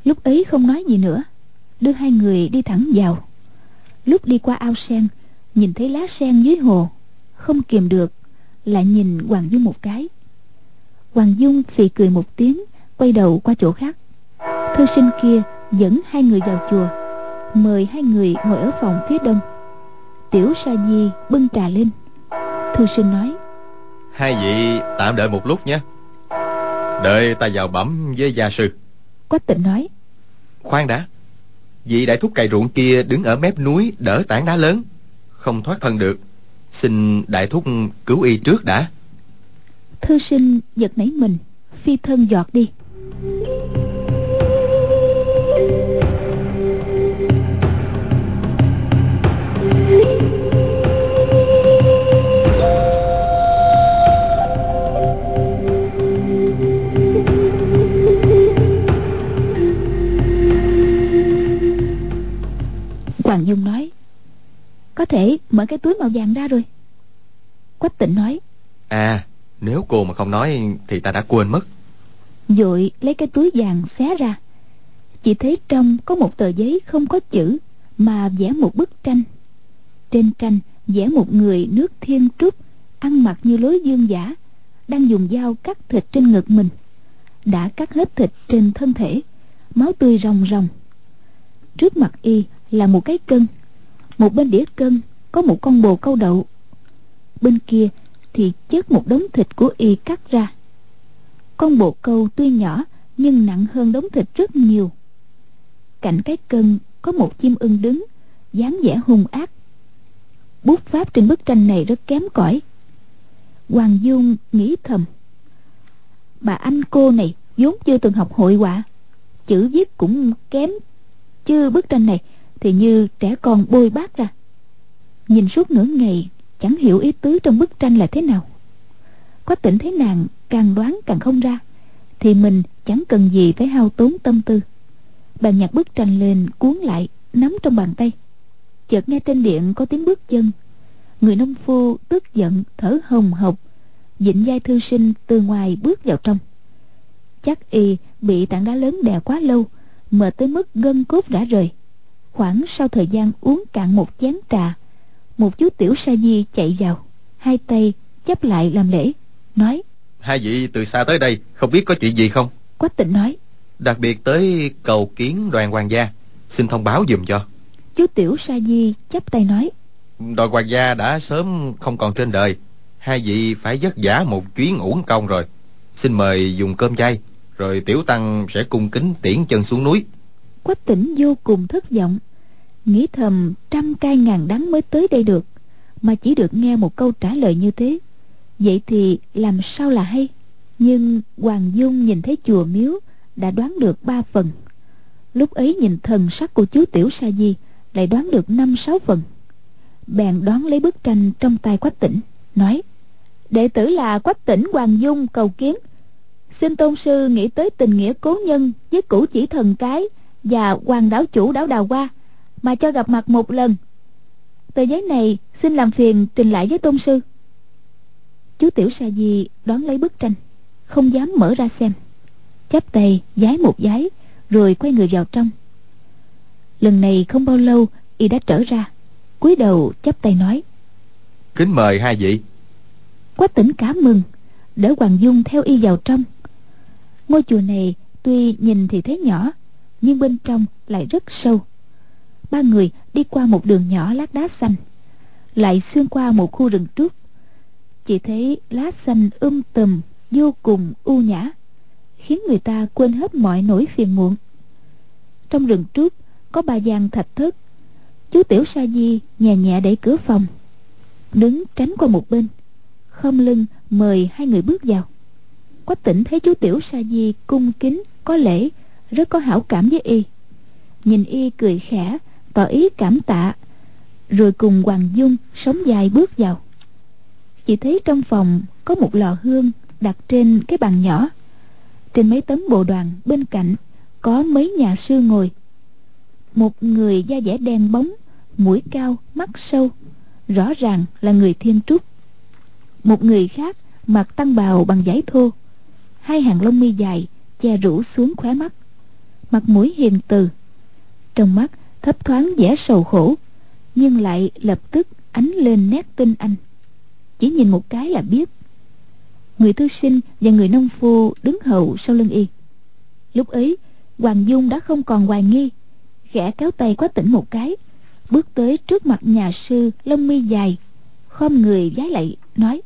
Lúc ấy không nói gì nữa, đưa hai người đi thẳng vào. Lúc đi qua ao sen, nhìn thấy lá sen dưới hồ, không kìm được lại nhìn Hoàng Dung một cái. Hoàng Dung phì cười một tiếng, quay đầu qua chỗ khác. Thư sinh kia dẫn hai người vào chùa, mời hai người ngồi ở phòng phía đông. Tiểu Sa Di bưng trà lên. Thư sinh nói: Hai vị tạm đợi một lúc nhé, đợi ta vào bẩm với gia sư. Quách Tịnh nói: Khoan đã, vị đại thúc cày ruộng kia đứng ở mép núi đỡ tảng đá lớn, không thoát thân được, xin đại thúc cứu y trước đã. Thư sinh giật nảy mình, phi thân giọt đi. Hoàng Dung nói: Có thể mở cái túi màu vàng ra rồi. Quách Tịnh nói: À, nếu cô mà không nói thì ta đã quên mất. Vội lấy cái túi vàng xé ra, chỉ thấy trong có một tờ giấy không có chữ, mà vẽ một bức tranh. Trên tranh vẽ một người nước Thiên Trúc, ăn mặc như lối dương giả, đang dùng dao cắt thịt trên ngực mình. Đã cắt hết thịt trên thân thể, máu tươi ròng ròng. Trước mặt y là một cái cân, một bên đĩa cân có một con bồ câu đậu, bên kia thì chất một đống thịt của y cắt ra. Con bồ câu tuy nhỏ nhưng nặng hơn đống thịt rất nhiều. Cạnh cái cân có một chim ưng đứng, dáng vẻ hung ác. Bút pháp trên bức tranh này rất kém cỏi. Hoàng Dung nghĩ thầm: Bà anh cô này vốn chưa từng học hội họa, chữ viết cũng kém, chứ bức tranh này thì như trẻ con bôi bát ra. Nhìn suốt nửa ngày chẳng hiểu ý tứ trong bức tranh là thế nào. Quách Tịnh thấy nàng càng đoán càng không ra, thì mình chẳng cần gì phải hao tốn tâm tư. Bèn nhặt bức tranh lên cuốn lại, nắm trong bàn tay. Chợt nghe trên điện có tiếng bước chân. Người nông phu tức giận thở hồng hộc, vịn vai thư sinh từ ngoài bước vào trong. Chắc y bị tảng đá lớn đè quá lâu, mệt tới mức gân cốt rã rời. Khoảng sau thời gian uống cạn một chén trà, một chú Tiểu Sa Di chạy vào, hai tay chắp lại làm lễ, nói: Hai vị từ xa tới đây, không biết có chuyện gì không? Quách Tịnh nói: Đặc biệt tới cầu kiến đoàn hoàng gia, xin thông báo giùm cho. Chú Tiểu Sa Di chắp tay nói: Đoàn hoàng gia đã sớm không còn trên đời, hai vị phải vất vả một chuyến uổng công rồi. Xin mời dùng cơm chay, rồi tiểu tăng sẽ cung kính tiễn chân xuống núi. Quách Tĩnh vô cùng thất vọng, nghĩ thầm trăm cay ngàn đắng mới tới đây được, mà chỉ được nghe một câu trả lời như thế, vậy thì làm sao là hay. Nhưng Hoàng Dung nhìn thấy chùa miếu đã đoán được ba phần, lúc ấy nhìn thần sắc của chú Tiểu Sa Di lại đoán được năm sáu phần. Bèn đón lấy bức tranh trong tay Quách Tĩnh, nói: Đệ tử là Quách Tĩnh Hoàng Dung cầu kiến. Xin tôn sư nghĩ tới tình nghĩa cố nhân với cửu chỉ thần cái và hoàng đảo chủ đảo Đào Hoa, mà cho gặp mặt một lần. Tờ giấy này xin làm phiền trình lại với tôn sư. Chú Tiểu Sa Di đón lấy bức tranh, không dám mở ra xem, chắp tay vái một vái, rồi quay người vào trong. Lần này không bao lâu y đã trở ra, cúi đầu chắp tay nói: Kính mời hai vị. Quách Tĩnh cả mừng, đỡ Hoàng Dung theo y vào trong. Ngôi chùa này tuy nhìn thì thấy nhỏ, nhưng bên trong lại rất sâu. Ba người đi qua một đường nhỏ lát đá xanh, lại xuyên qua một khu rừng trúc. Chỉ thấy lá xanh um tùm, vô cùng u nhã, khiến người ta quên hết mọi nỗi phiền muộn. Trong rừng trúc có ba gian thạch thất. Chú Tiểu Sa Di nhẹ nhẹ đẩy cửa phòng, đứng tránh qua một bên, khom lưng mời hai người bước vào. Quách Tĩnh thấy chú Tiểu Sa Di cung kính có lễ, rất có hảo cảm với y, nhìn y cười khẽ tỏ ý cảm tạ, rồi cùng Hoàng Dung sống dài bước vào. Chỉ thấy trong phòng có một lò hương đặt trên cái bàn nhỏ, trên mấy tấm bồ đoàn bên cạnh có mấy nhà sư ngồi. Một người da dẻ đen bóng, mũi cao mắt sâu, rõ ràng là người Thiên Trúc. Một người khác mặc tăng bào bằng vải thô, hai hàng lông mi dài che rủ xuống khóe mắt, mặt mũi hiền từ, trong mắt thấp thoáng vẻ sầu khổ, nhưng lại lập tức ánh lên nét tinh anh. Chỉ nhìn một cái là biết. Người thư sinh và người nông phu đứng hậu sau lưng y. Lúc ấy Hoàng Dung đã không còn hoài nghi, khẽ kéo tay Quách Tĩnh một cái, bước tới trước mặt nhà sư lông mi dài, khom người vái lạy nói: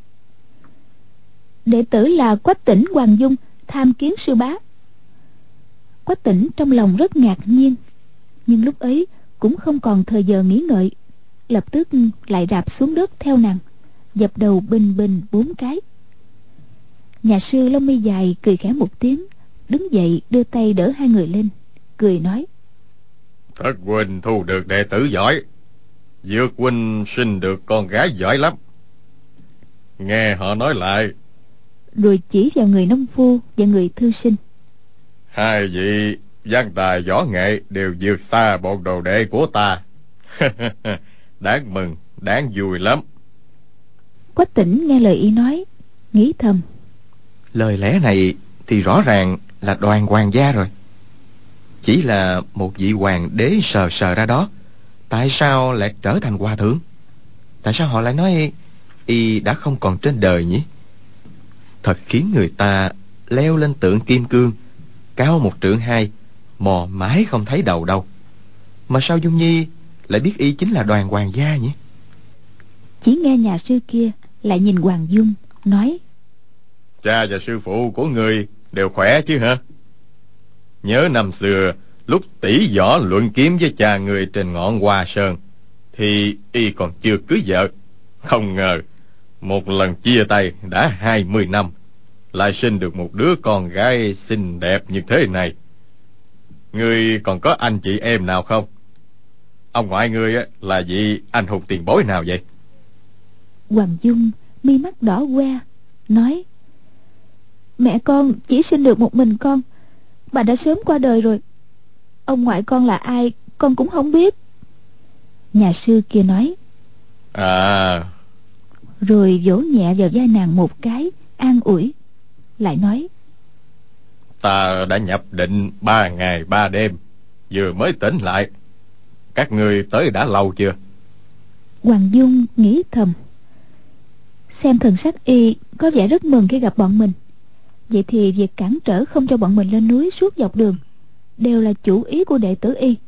đệ tử là Quách Tĩnh Hoàng Dung, tham kiến sư bá. Quách Tĩnh trong lòng rất ngạc nhiên, nhưng lúc ấy cũng không còn thời giờ nghĩ ngợi, lập tức lại rạp xuống đất theo nàng, dập đầu bình bình bốn cái. Nhà sư lông mi dài cười khẽ một tiếng, đứng dậy đưa tay đỡ hai người lên, cười nói: Thất huynh thu được đệ tử giỏi, Dược huynh sinh được con gái giỏi lắm. Nghe họ nói lại. Rồi chỉ vào người nông phu và người thư sinh: hai vị văn tài võ nghệ đều vượt xa bọn đồ đệ của ta. Đáng mừng, đáng vui lắm. Quách Tĩnh nghe lời y nói, nghĩ thầm: lời lẽ này thì rõ ràng là Đoàn hoàng gia rồi. Chỉ là một vị hoàng đế sờ sờ ra đó, tại sao lại trở thành hòa thượng? Tại sao họ lại nói y đã không còn trên đời nhỉ? Thật khiến người ta leo lên tượng kim cương cao một trượng hai, mò mãi không thấy đầu đâu. Mà sao Dung Nhi lại biết y chính là Đoàn hoàng gia nhỉ? Chỉ nghe nhà sư kia lại nhìn Hoàng Dung nói: cha và sư phụ của người đều khỏe chứ hả? Nhớ năm xưa lúc tỷ võ luận kiếm với cha người trên ngọn Hoa Sơn thì y còn chưa cưới vợ. Không ngờ một lần chia tay đã hai mươi năm, lại sinh được một đứa con gái xinh đẹp như thế này. Ngươi còn có anh chị em nào không? Ông ngoại ngươi là vị anh hùng tiền bối nào vậy? Hoàng Dung mi mắt đỏ que nói: mẹ con chỉ sinh được một mình con, bà đã sớm qua đời rồi. Ông ngoại con là ai con cũng không biết. Nhà sư kia nói: À. Rồi vỗ nhẹ vào vai nàng một cái, an ủi, lại nói: ta đã nhập định ba ngày ba đêm, vừa mới tỉnh lại. Các ngươi tới đã lâu chưa? Hoàng Dung nghĩ thầm: xem thần sắc y có vẻ rất mừng khi gặp bọn mình, vậy thì việc cản trở không cho bọn mình lên núi suốt dọc đường đều là chủ ý của đệ tử y.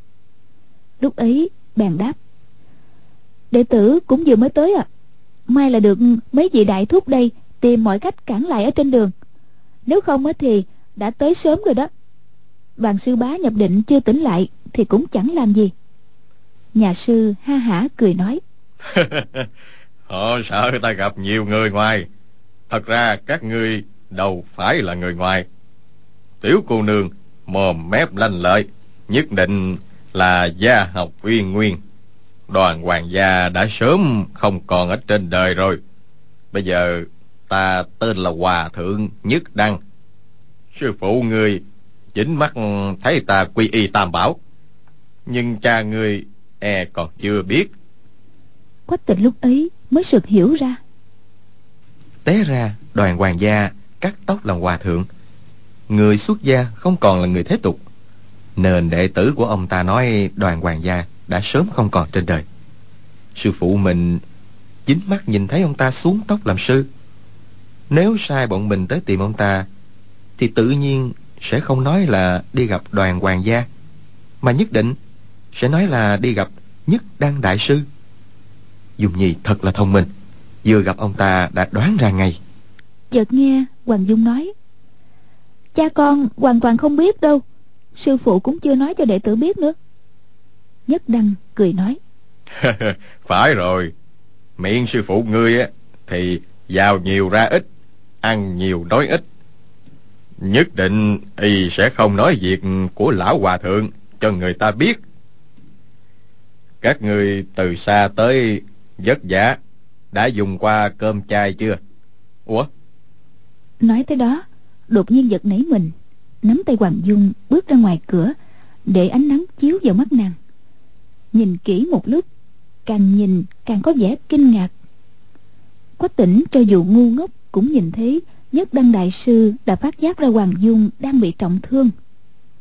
Lúc ấy bèn đáp: đệ tử cũng vừa mới tới à, may là được mấy vị đại thúc đây tìm mọi cách cản lại ở trên đường, nếu không thì đã tới sớm rồi đó. Hoàng sư bá nhập định chưa tỉnh lại thì cũng chẳng làm gì. Nhà sư ha hả cười nói: họ sợ ta gặp nhiều người ngoài, thật ra các ngươi đâu phải là người ngoài. Tiểu cô nương mồm mép lanh lợi, nhất định là gia học uyên nguyên. Đoàn hoàng gia đã sớm không còn ở trên đời rồi. Bây giờ ta tên là Hòa Thượng Nhất Đăng. Sư phụ ngươi chính mắt thấy ta quy y tam bảo, nhưng cha ngươi e còn chưa biết. Quách Tĩnh lúc ấy mới sực hiểu ra. Té ra Đoàn hoàng gia cắt tóc làm hòa thượng, người xuất gia không còn là người thế tục, nên đệ tử của ông ta nói Đoàn hoàng gia đã sớm không còn trên đời. Sư phụ mình chính mắt nhìn thấy ông ta xuống tóc làm sư. Nếu sai bọn mình tới tìm ông ta thì tự nhiên sẽ không nói là đi gặp Đoàn hoàng gia, mà nhất định sẽ nói là đi gặp Nhất Đăng đại sư. Dung Nhi thật là thông minh, vừa gặp ông ta đã đoán ra ngay. Chợt nghe Hoàng Dung nói: cha con hoàn toàn không biết đâu, sư phụ cũng chưa nói cho đệ tử biết nữa. Nhất Đăng cười nói: phải rồi, miệng sư phụ ngươi á thì vào nhiều ra ít, ăn nhiều nói ít. Nhất định y sẽ không nói việc của lão hòa thượng cho người ta biết. Các ngươi từ xa tới vất vả, đã dùng qua cơm chay chưa? Ủa? Nói tới đó, đột nhiên giật nảy mình, nắm tay Hoàng Dung bước ra ngoài cửa, để ánh nắng chiếu vào mắt nàng. Nhìn kỹ một lúc, càng nhìn càng có vẻ kinh ngạc. Quách Tĩnh cho dù ngu ngốc cũng nhìn thấy Nhất Đăng đại sư đã phát giác ra Hoàng Dung đang bị trọng thương.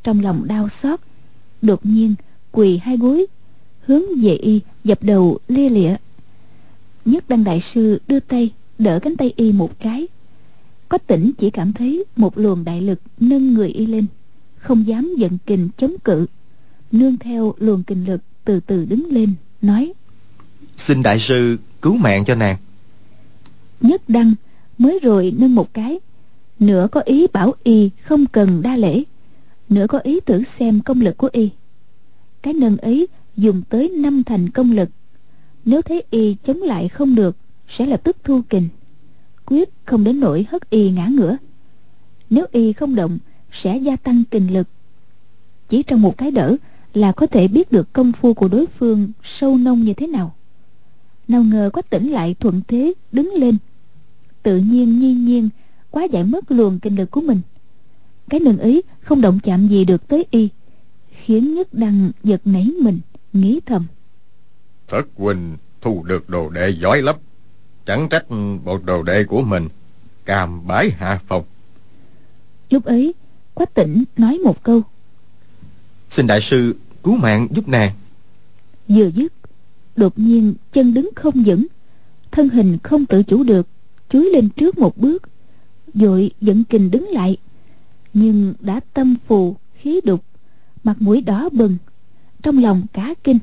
trong lòng đau xót, đột nhiên quỳ hai gối hướng về y dập đầu lia lịa. Nhất Đăng đại sư đưa tay đỡ cánh tay y một cái. Quách Tĩnh chỉ cảm thấy một luồng đại lực nâng người y lên, không dám vận kình chống cự, nương theo luồng kình lực từ từ đứng lên, nói: Xin đại sư cứu mạng cho nàng. Nhất Đăng mới rồi nâng một cái, nửa có ý bảo y không cần đa lễ, nửa có ý thử xem công lực của y. Cái nâng ấy dùng tới năm thành công lực, nếu thấy y chống lại không được sẽ lập tức thu kình, quyết không đến nỗi hất y ngã ngửa. Nếu y không động sẽ gia tăng kình lực. Chỉ trong một cái đỡ là có thể biết được công phu của đối phương sâu nông như thế nào. Nào ngờ Quách Tĩnh lại thuận thế đứng lên, tự nhiên nhiên nhiên quá giải mất luồng kinh lực của mình. Cái nâng ấy không động chạm gì được tới y, khiến Nhất Đăng giật nảy mình, nghĩ thầm: Thất huynh thu được đồ đệ giỏi lắm, chẳng trách bộ đồ đệ của mình càm bái hạ phong. Lúc ấy Quách Tĩnh nói một câu: Xin đại sư cứu mạng giúp nàng. Vừa dứt, đột nhiên chân đứng không vững, thân hình không tự chủ được chúi lên trước một bước, vội dẫn kình đứng lại, nhưng đã tâm phù khí đục, mặt mũi đỏ bừng, trong lòng cả kinh.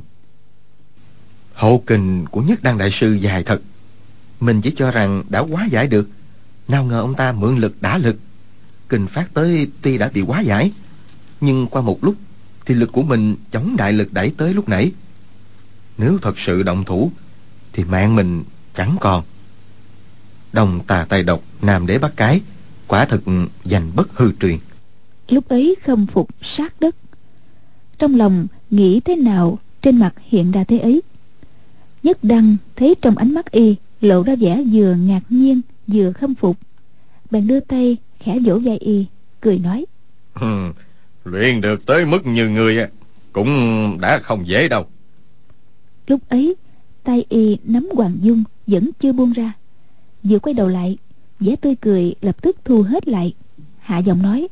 Hậu kình của Nhất Đăng đại sư dài thật, mình chỉ cho rằng đã hóa giải được, nào ngờ ông ta mượn lực đả lực. Kình phát tới tuy đã bị hóa giải, nhưng qua một lúc thì lực của mình chống đại lực đẩy tới lúc nãy. Nếu thật sự động thủ thì mạng mình chẳng còn. Đồng tà tay độc, nam đế bắt cái, quả thực giành bất hư truyền. Lúc ấy khâm phục sát đất, trong lòng nghĩ thế nào trên mặt hiện ra thế ấy. Nhất Đăng thấy trong ánh mắt y lộ ra vẻ vừa ngạc nhiên vừa khâm phục, bèn đưa tay khẽ vỗ vai y, cười nói: ừ, Luyện được tới mức như người cũng đã không dễ đâu. Lúc ấy tay y nắm Hoàng Dung vẫn chưa buông ra, vừa quay đầu lại, vẻ tươi cười lập tức thu hết lại, hạ giọng nói: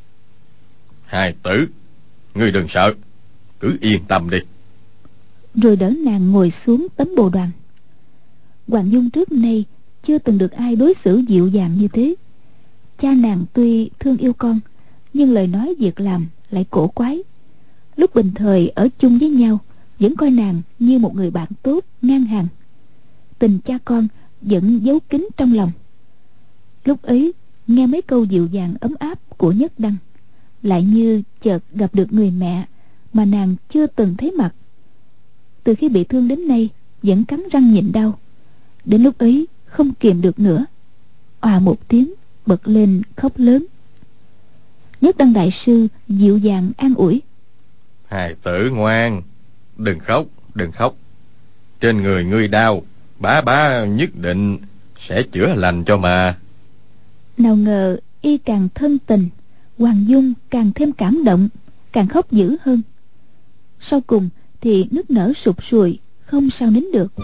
Hài tử, ngươi đừng sợ, cứ yên tâm đi. Rồi đỡ nàng ngồi xuống tấm bồ đoàn. Hoàng Dung trước nay chưa từng được ai đối xử dịu dàng như thế. Cha nàng tuy thương yêu con, nhưng lời nói việc làm lại cổ quái. Lúc bình thời ở chung với nhau vẫn coi nàng như một người bạn tốt ngang hàng, tình cha con vẫn giấu kín trong lòng. Lúc ấy nghe mấy câu dịu dàng ấm áp của Nhất Đăng, lại như chợt gặp được người mẹ mà nàng chưa từng thấy mặt. Từ khi bị thương đến nay vẫn cắn răng nhịn đau, đến lúc ấy không kìm được nữa, òa một tiếng bật lên khóc lớn. Nhất Đăng đại sư dịu dàng an ủi: Hài tử ngoan, đừng khóc, đừng khóc. Trên người ngươi đau, bá bá nhất định sẽ chữa lành cho mà. Nào ngờ y càng thân tình, Hoàng Dung càng thêm cảm động, càng khóc dữ hơn. Sau cùng thì nức nở sụt sùi, không sao nín được.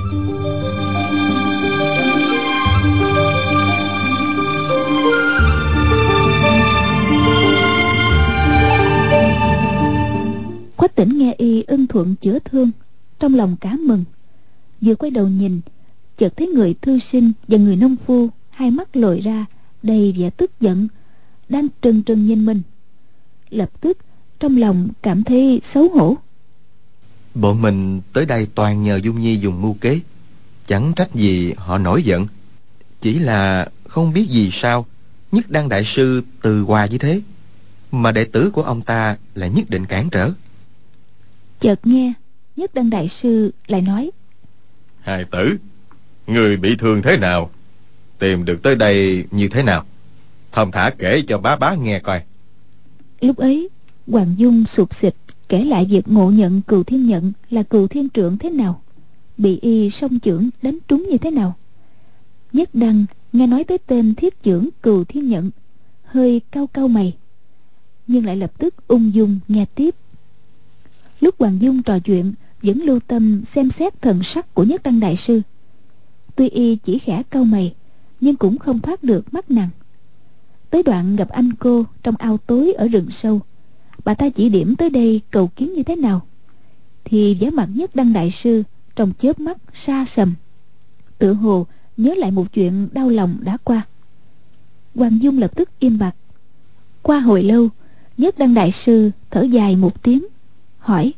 Quách Tĩnh nghe y ưng thuận chữa thương, trong lòng cả mừng, vừa quay đầu nhìn, chợt thấy người thư sinh và người nông phu hai mắt lồi ra đầy vẻ tức giận, đang trừng trừng nhìn mình. Lập tức trong lòng cảm thấy xấu hổ. Bọn mình tới đây toàn nhờ Dung Nhi dùng mưu kế, chẳng trách gì họ nổi giận. Chỉ là không biết vì sao Nhất Đăng đại sư từ hòa như thế, mà đệ tử của ông ta lại nhất định cản trở. Chợt nghe Nhất Đăng đại sư lại nói: Hài tử, người bị thương thế nào, tìm được tới đây như thế nào, thông thả kể cho bá bá nghe coi. Lúc ấy Hoàng Dung sụp xịt kể lại việc ngộ nhận Cừu Thiên Nhận là Cừu Thiên Trượng thế nào, bị y song chưởng đánh trúng như thế nào. Nhất Đăng nghe nói tới tên thiết chưởng Cừu Thiên Nhận, hơi cau cau mày, nhưng lại lập tức ung dung nghe tiếp. Lúc Hoàng Dung trò chuyện vẫn lưu tâm xem xét thần sắc của Nhất Đăng đại sư. Tuy y chỉ khẽ cau mày, nhưng cũng không thoát được mắt nàng. Tới đoạn gặp anh cô trong ao tối ở rừng sâu, bà ta chỉ điểm tới đây cầu kiến như thế nào, thì vẻ mặt Nhất Đăng đại sư trong chớp mắt sa sầm, tựa hồ nhớ lại một chuyện đau lòng đã qua. Hoàng Dung lập tức im bặt. Qua hồi lâu, Nhất Đăng đại sư thở dài một tiếng, hỏi: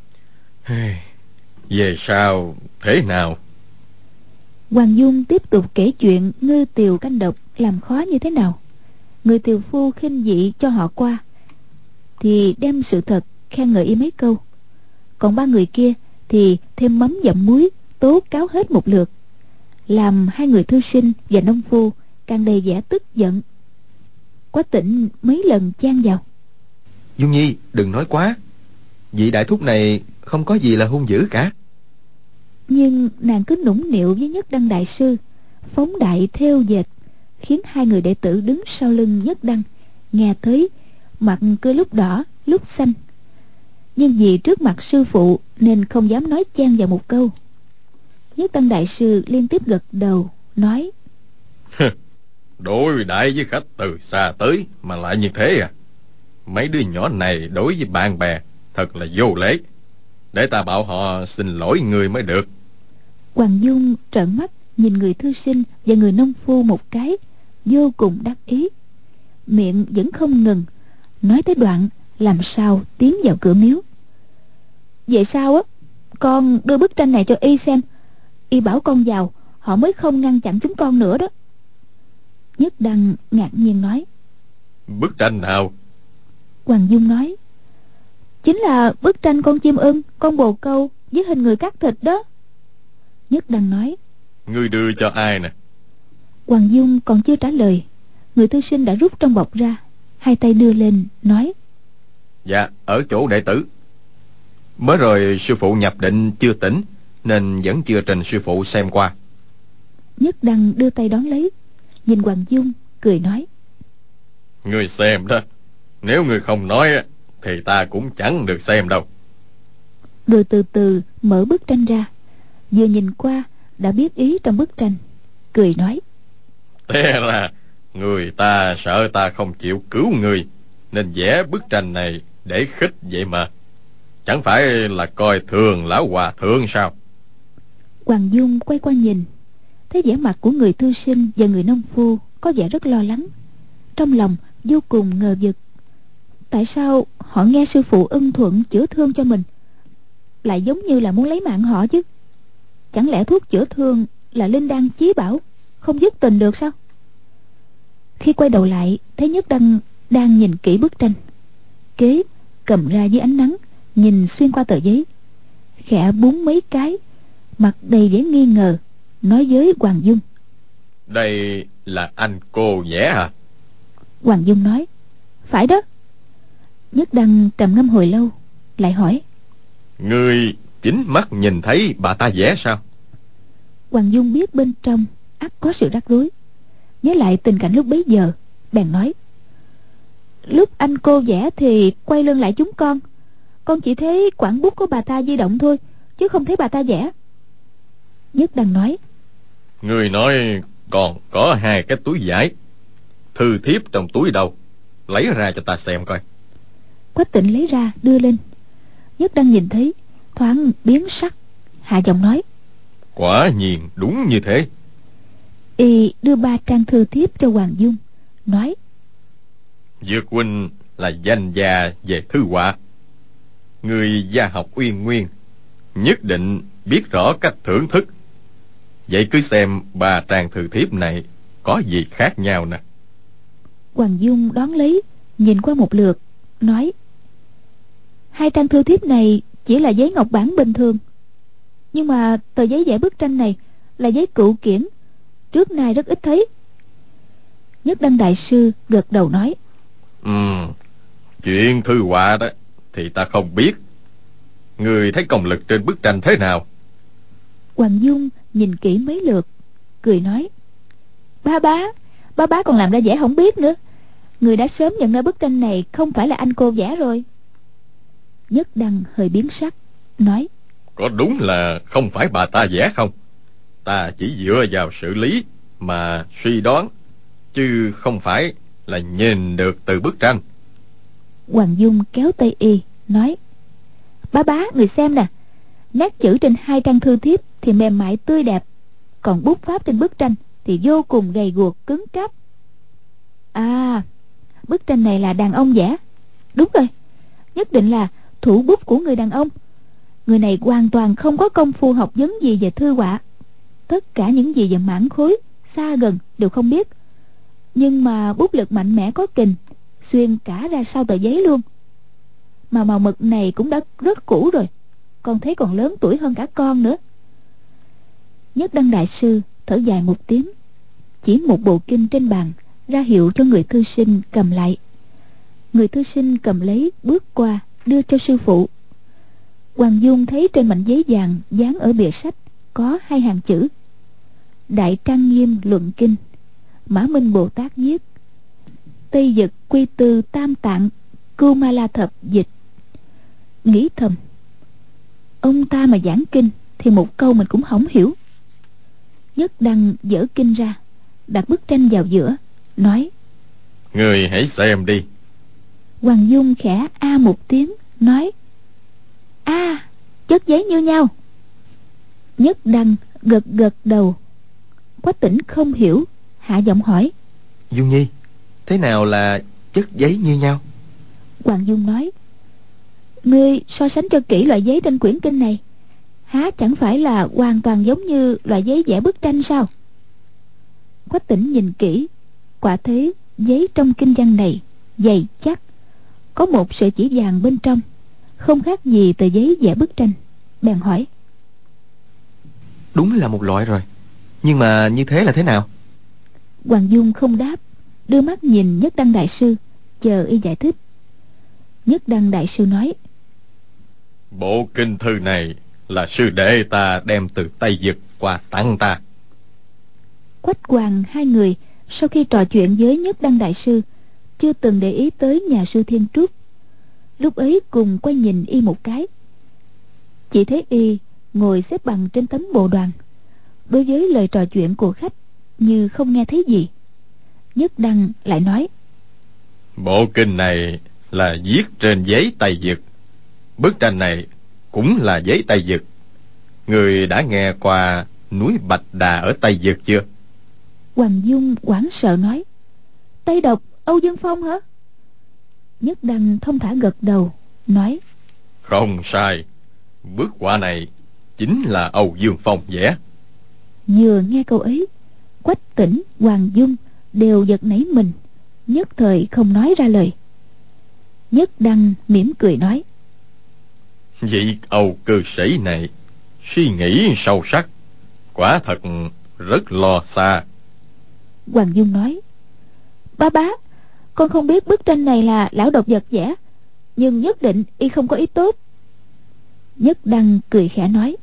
Về sau thế nào? Hoàng Dung tiếp tục kể chuyện ngư tiều canh độc làm khó như thế nào, người tiều phu khinh dị cho họ qua, thì đem sự thật khen ngợi y mấy câu. Còn ba người kia thì thêm mắm dặm muối tố cáo hết một lượt, làm hai người thư sinh và nông phu càng đầy vẻ tức giận. Quách Tĩnh mấy lần chen vào: Dung Nhi đừng nói quá, vị đại thúc này không có gì là hung dữ cả. Nhưng nàng cứ nũng nịu với Nhất Đăng đại sư, phóng đại theo dệt, khiến hai người đệ tử đứng sau lưng Nhất Đăng nghe thấy mặt cứ lúc đỏ lúc xanh, nhưng vì trước mặt sư phụ nên không dám nói chen vào một câu. Nhất Đăng đại sư liên tiếp gật đầu nói: Đối đãi với khách từ xa tới mà lại như thế à? Mấy đứa nhỏ này đối với bạn bè thật là vô lễ, để ta bảo họ xin lỗi người mới được. Hoàng Dung trợn mắt nhìn người thư sinh và người nông phu một cái, vô cùng đắc ý, miệng vẫn không ngừng, nói tới đoạn làm sao tiến vào cửa miếu. Vậy sao á, con đưa bức tranh này cho y xem, y bảo con vào họ mới không ngăn chặn chúng con nữa đó. Nhất Đăng ngạc nhiên nói: Bức tranh nào? Hoàng Dung nói: Chính là bức tranh con chim ưng, con bồ câu với hình người cắt thịt đó. Nhất Đăng nói: Ngươi đưa cho ai nè? Hoàng Dung còn chưa trả lời, người thư sinh đã rút trong bọc ra, hai tay đưa lên nói: Dạ, ở chỗ đệ tử. Mới rồi sư phụ nhập định chưa tỉnh, nên vẫn chưa trình sư phụ xem qua. Nhất Đăng đưa tay đón lấy, nhìn Hoàng Dung cười nói: Ngươi xem đó, nếu ngươi không nói thì ta cũng chẳng được xem đâu. Rồi từ từ mở bức tranh ra, vừa nhìn qua đã biết ý trong bức tranh, cười nói: Thế là người ta sợ ta không chịu cứu người, nên vẽ bức tranh này để khích vậy mà. Chẳng phải là coi thường lão hòa thượng sao? Hoàng Dung quay qua nhìn, thấy vẻ mặt của người thư sinh và người nông phu có vẻ rất lo lắng, trong lòng vô cùng ngờ vực. Tại sao họ nghe sư phụ ưng thuận chữa thương cho mình, lại giống như là muốn lấy mạng họ chứ? Chẳng lẽ thuốc chữa thương là linh đan chí bảo, không dứt tình được sao? Khi quay đầu lại, thấy Nhất Đăng đang nhìn kỹ bức tranh, kế cầm ra dưới ánh nắng, nhìn xuyên qua tờ giấy, khẽ búng mấy cái, mặt đầy vẻ nghi ngờ, nói với Hoàng Dung: Đây là anh cô vẽ hả? Hoàng Dung nói: Phải đó. Nhất Đăng trầm ngâm hồi lâu, lại hỏi: Ngươi chính mắt nhìn thấy bà ta vẽ sao? Hoàng Dung biết bên trong ắt có sự rắc rối, nhớ lại tình cảnh lúc bấy giờ, bèn nói: Lúc anh cô vẽ thì quay lưng lại chúng con, con chỉ thấy quản bút của bà ta di động thôi, chứ không thấy bà ta vẽ. Nhất Đăng nói: Ngươi nói còn có hai cái túi vải, thư thiếp trong túi đâu? Lấy ra cho ta xem coi. Quách Tĩnh lấy ra đưa lên. Nhất Đăng nhìn thấy, thoáng biến sắc, hạ giọng nói: Quả nhiên đúng như thế. Y đưa ba trang thư thiếp cho Hoàng Dung, nói: Dược huynh là danh gia về thư họa, người gia học uyên nguyên, nhất định biết rõ cách thưởng thức. Vậy cứ xem ba trang thư thiếp này có gì khác nhau nè. Hoàng Dung đón lấy, nhìn qua một lượt, nói: Hai trang thư thiếp này chỉ là giấy ngọc bản bình thường, nhưng mà tờ giấy vẽ bức tranh này là giấy cựu kiển, trước nay rất ít thấy. Nhất Đăng đại sư gật đầu nói: Ừ, chuyện thư họa đó thì ta không biết. Người thấy công lực trên bức tranh thế nào? Hoàng Dung nhìn kỹ mấy lượt, cười nói: Ba bá, ba bá còn làm ra vẻ không biết nữa. Người đã sớm nhận ra bức tranh này không phải là anh cô vẽ rồi. Nhất Đăng hơi biến sắc, nói: Có đúng là không phải bà ta vẽ không? Ta chỉ dựa vào sự lý mà suy đoán, chứ không phải là nhìn được từ bức tranh. Hoàng Dung kéo tay y nói: Bá bá, người xem nè, nét chữ trên hai trang thư thiếp thì mềm mại tươi đẹp, còn bút pháp trên bức tranh thì vô cùng gầy guộc cứng cáp. À, bức tranh này là đàn ông vẽ. Đúng rồi, nhất định là thủ bút của người đàn ông. Người này hoàn toàn không có công phu học vấn gì về thư họa, tất cả những gì về mảng khối xa gần đều không biết, nhưng mà bút lực mạnh mẽ có kình, xuyên cả ra sau tờ giấy luôn. Mà màu mực này cũng đã rất cũ rồi, con thấy còn lớn tuổi hơn cả con nữa. Nhất Đăng đại sư thở dài một tiếng, chỉ một bộ kinh trên bàn ra hiệu cho người thư sinh cầm lại. Người thư sinh cầm lấy, bước qua đưa cho sư phụ. Hoàng Dung thấy trên mảnh giấy vàng dán ở bìa sách có hai hàng chữ: Đại Trang Nghiêm Luận Kinh, Mã Minh Bồ Tát viết, Tây Dực Quy Tư Tam Tạng Cưu Ma La Thập dịch. Nghĩ thầm, ông ta mà giảng kinh thì một câu mình cũng không hiểu. Nhất Đăng dở kinh ra, đặt bức tranh vào giữa, nói: Người hãy xem đi. Hoàng Dung khẽ a một tiếng, nói: A, chất giấy như nhau. Nhất Đăng gật gật đầu. Quách Tĩnh không hiểu, hạ giọng hỏi: Dung Nhi, thế nào là chất giấy như nhau? Hoàng Dung nói: Ngươi so sánh cho kỹ loại giấy trên quyển kinh này, há chẳng phải là hoàn toàn giống như loại giấy vẽ bức tranh sao? Quách Tĩnh nhìn kỹ, quả thấy giấy trong kinh văn này dày chắc, có một sợi chỉ vàng bên trong, không khác gì tờ giấy vẽ bức tranh. Bèn hỏi: Đúng là một loại rồi, nhưng mà như thế là thế nào? Hoàng Dung không đáp, đưa mắt nhìn Nhất Đăng đại sư, chờ y giải thích. Nhất Đăng đại sư nói: Bộ kinh thư này là sư đệ ta đem từ Tây Dực qua tặng ta. Quách Hoàng hai người sau khi trò chuyện với Nhất Đăng đại sư, chưa từng để ý tới nhà sư Thiên Trúc. Lúc ấy cùng quay nhìn y một cái, chỉ thấy y ngồi xếp bằng trên tấm bộ đoàn, đối với lời trò chuyện của khách như không nghe thấy gì. Nhất Đăng lại nói: Bộ kinh này là viết trên giấy Tây Dực, bức tranh này cũng là giấy Tây Dực. Người đã nghe qua núi Bạch Đà ở Tây Dực chưa? Hoàng Dung hoảng sợ nói: Tây Độc Âu Dương Phong hả? Nhất Đăng thông thả gật đầu, nói: Không sai, bức họa này chính là Âu Dương Phong vẽ. Vừa nghe câu ấy, Quách Tĩnh, Hoàng Dung đều giật nảy mình, nhất thời không nói ra lời. Nhất Đăng mỉm cười nói: Vị Âu cư sĩ này suy nghĩ sâu sắc, quả thật rất lo xa. Hoàng Dung nói: Bá bá, con không biết bức tranh này là lão độc vật vẽ, nhưng nhất định y không có ý tốt. Nhất Đăng cười khẽ nói: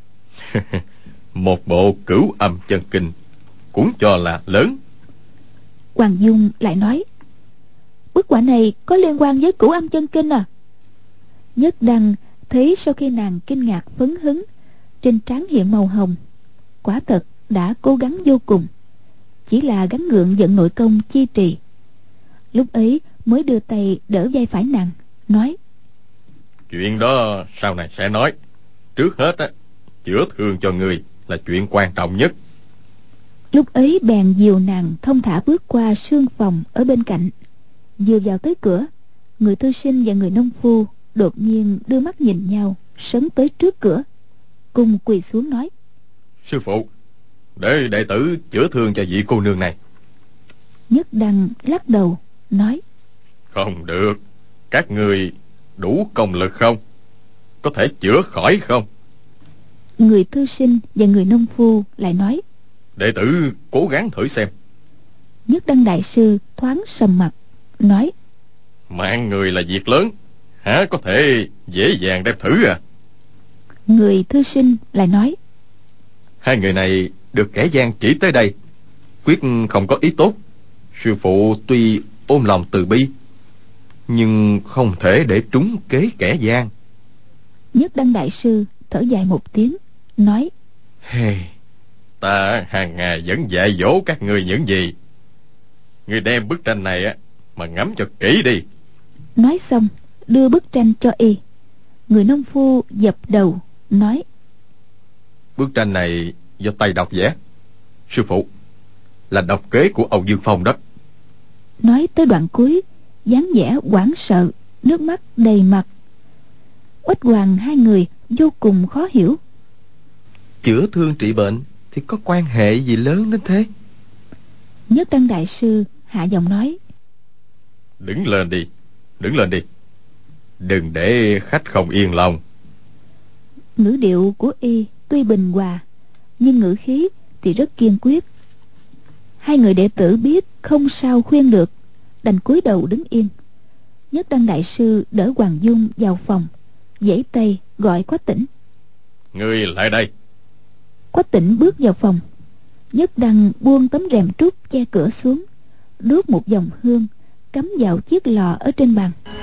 Một bộ Cửu Âm Chân Kinh cũng cho là lớn. Hoàng Dung lại nói: Bức họa này có liên quan với Cửu Âm Chân Kinh à? Nhất Đăng thấy sau khi nàng kinh ngạc phấn hứng, trên trán hiện màu hồng, quả thật đã cố gắng vô cùng, chỉ là gắng gượng giận nội công chi trì. Lúc ấy mới đưa tay đỡ vai phải nàng, nói: Chuyện đó sau này sẽ nói. Trước hết á, chữa thương cho người là chuyện quan trọng nhất. Lúc ấy bèn dìu nàng thông thả bước qua sương phòng ở bên cạnh. Vừa vào tới cửa, người thư sinh và người nông phu đột nhiên đưa mắt nhìn nhau, sấn tới trước cửa, cùng quỳ xuống nói: Sư phụ, để đệ tử chữa thương cho vị cô nương này. Nhất Đăng lắc đầu nói: Không được. Các người đủ công lực không? Có thể chữa khỏi không? Người thư sinh và người nông phu lại nói: Đệ tử cố gắng thử xem. Nhất Đăng đại sư thoáng sầm mặt, nói: Mạng người là việc lớn, há có thể dễ dàng đem thử à? Người thư sinh lại nói: Hai người này được kẻ gian chỉ tới đây, quyết không có ý tốt. Sư phụ tuy ôm lòng từ bi, nhưng không thể để trúng kế kẻ gian. Nhất Đăng đại sư thở dài một tiếng, nói: Hey, ta hàng ngày vẫn dạy dỗ các người những gì. Người đem bức tranh này á mà ngắm cho kỹ đi. Nói xong đưa bức tranh cho y. Người nông phu dập đầu nói: Bức tranh này do tay độc vẽ, sư phụ, là độc kế của Âu Dương Phong đó. Nói tới đoạn cuối, dáng vẻ hoảng sợ, nước mắt đầy mặt. Uất Hoàng hai người vô cùng khó hiểu. Chữa thương trị bệnh thì có quan hệ gì lớn đến thế? Nhất Đăng đại sư hạ giọng nói: Đứng lên đi, đứng lên đi, đừng để khách không yên lòng. Ngữ điệu của y tuy bình hòa, nhưng ngữ khí thì rất kiên quyết. Hai người đệ tử biết không sao khuyên được, đành cúi đầu đứng yên. Nhất Đăng đại sư đỡ Hoàng Dung vào phòng, giãy tay gọi Quách Tĩnh. Ngươi lại đây. Quách Tĩnh bước vào phòng. Nhất Đăng buông tấm rèm trúc che cửa xuống, đốt một vòng hương cắm vào chiếc lò ở trên bàn.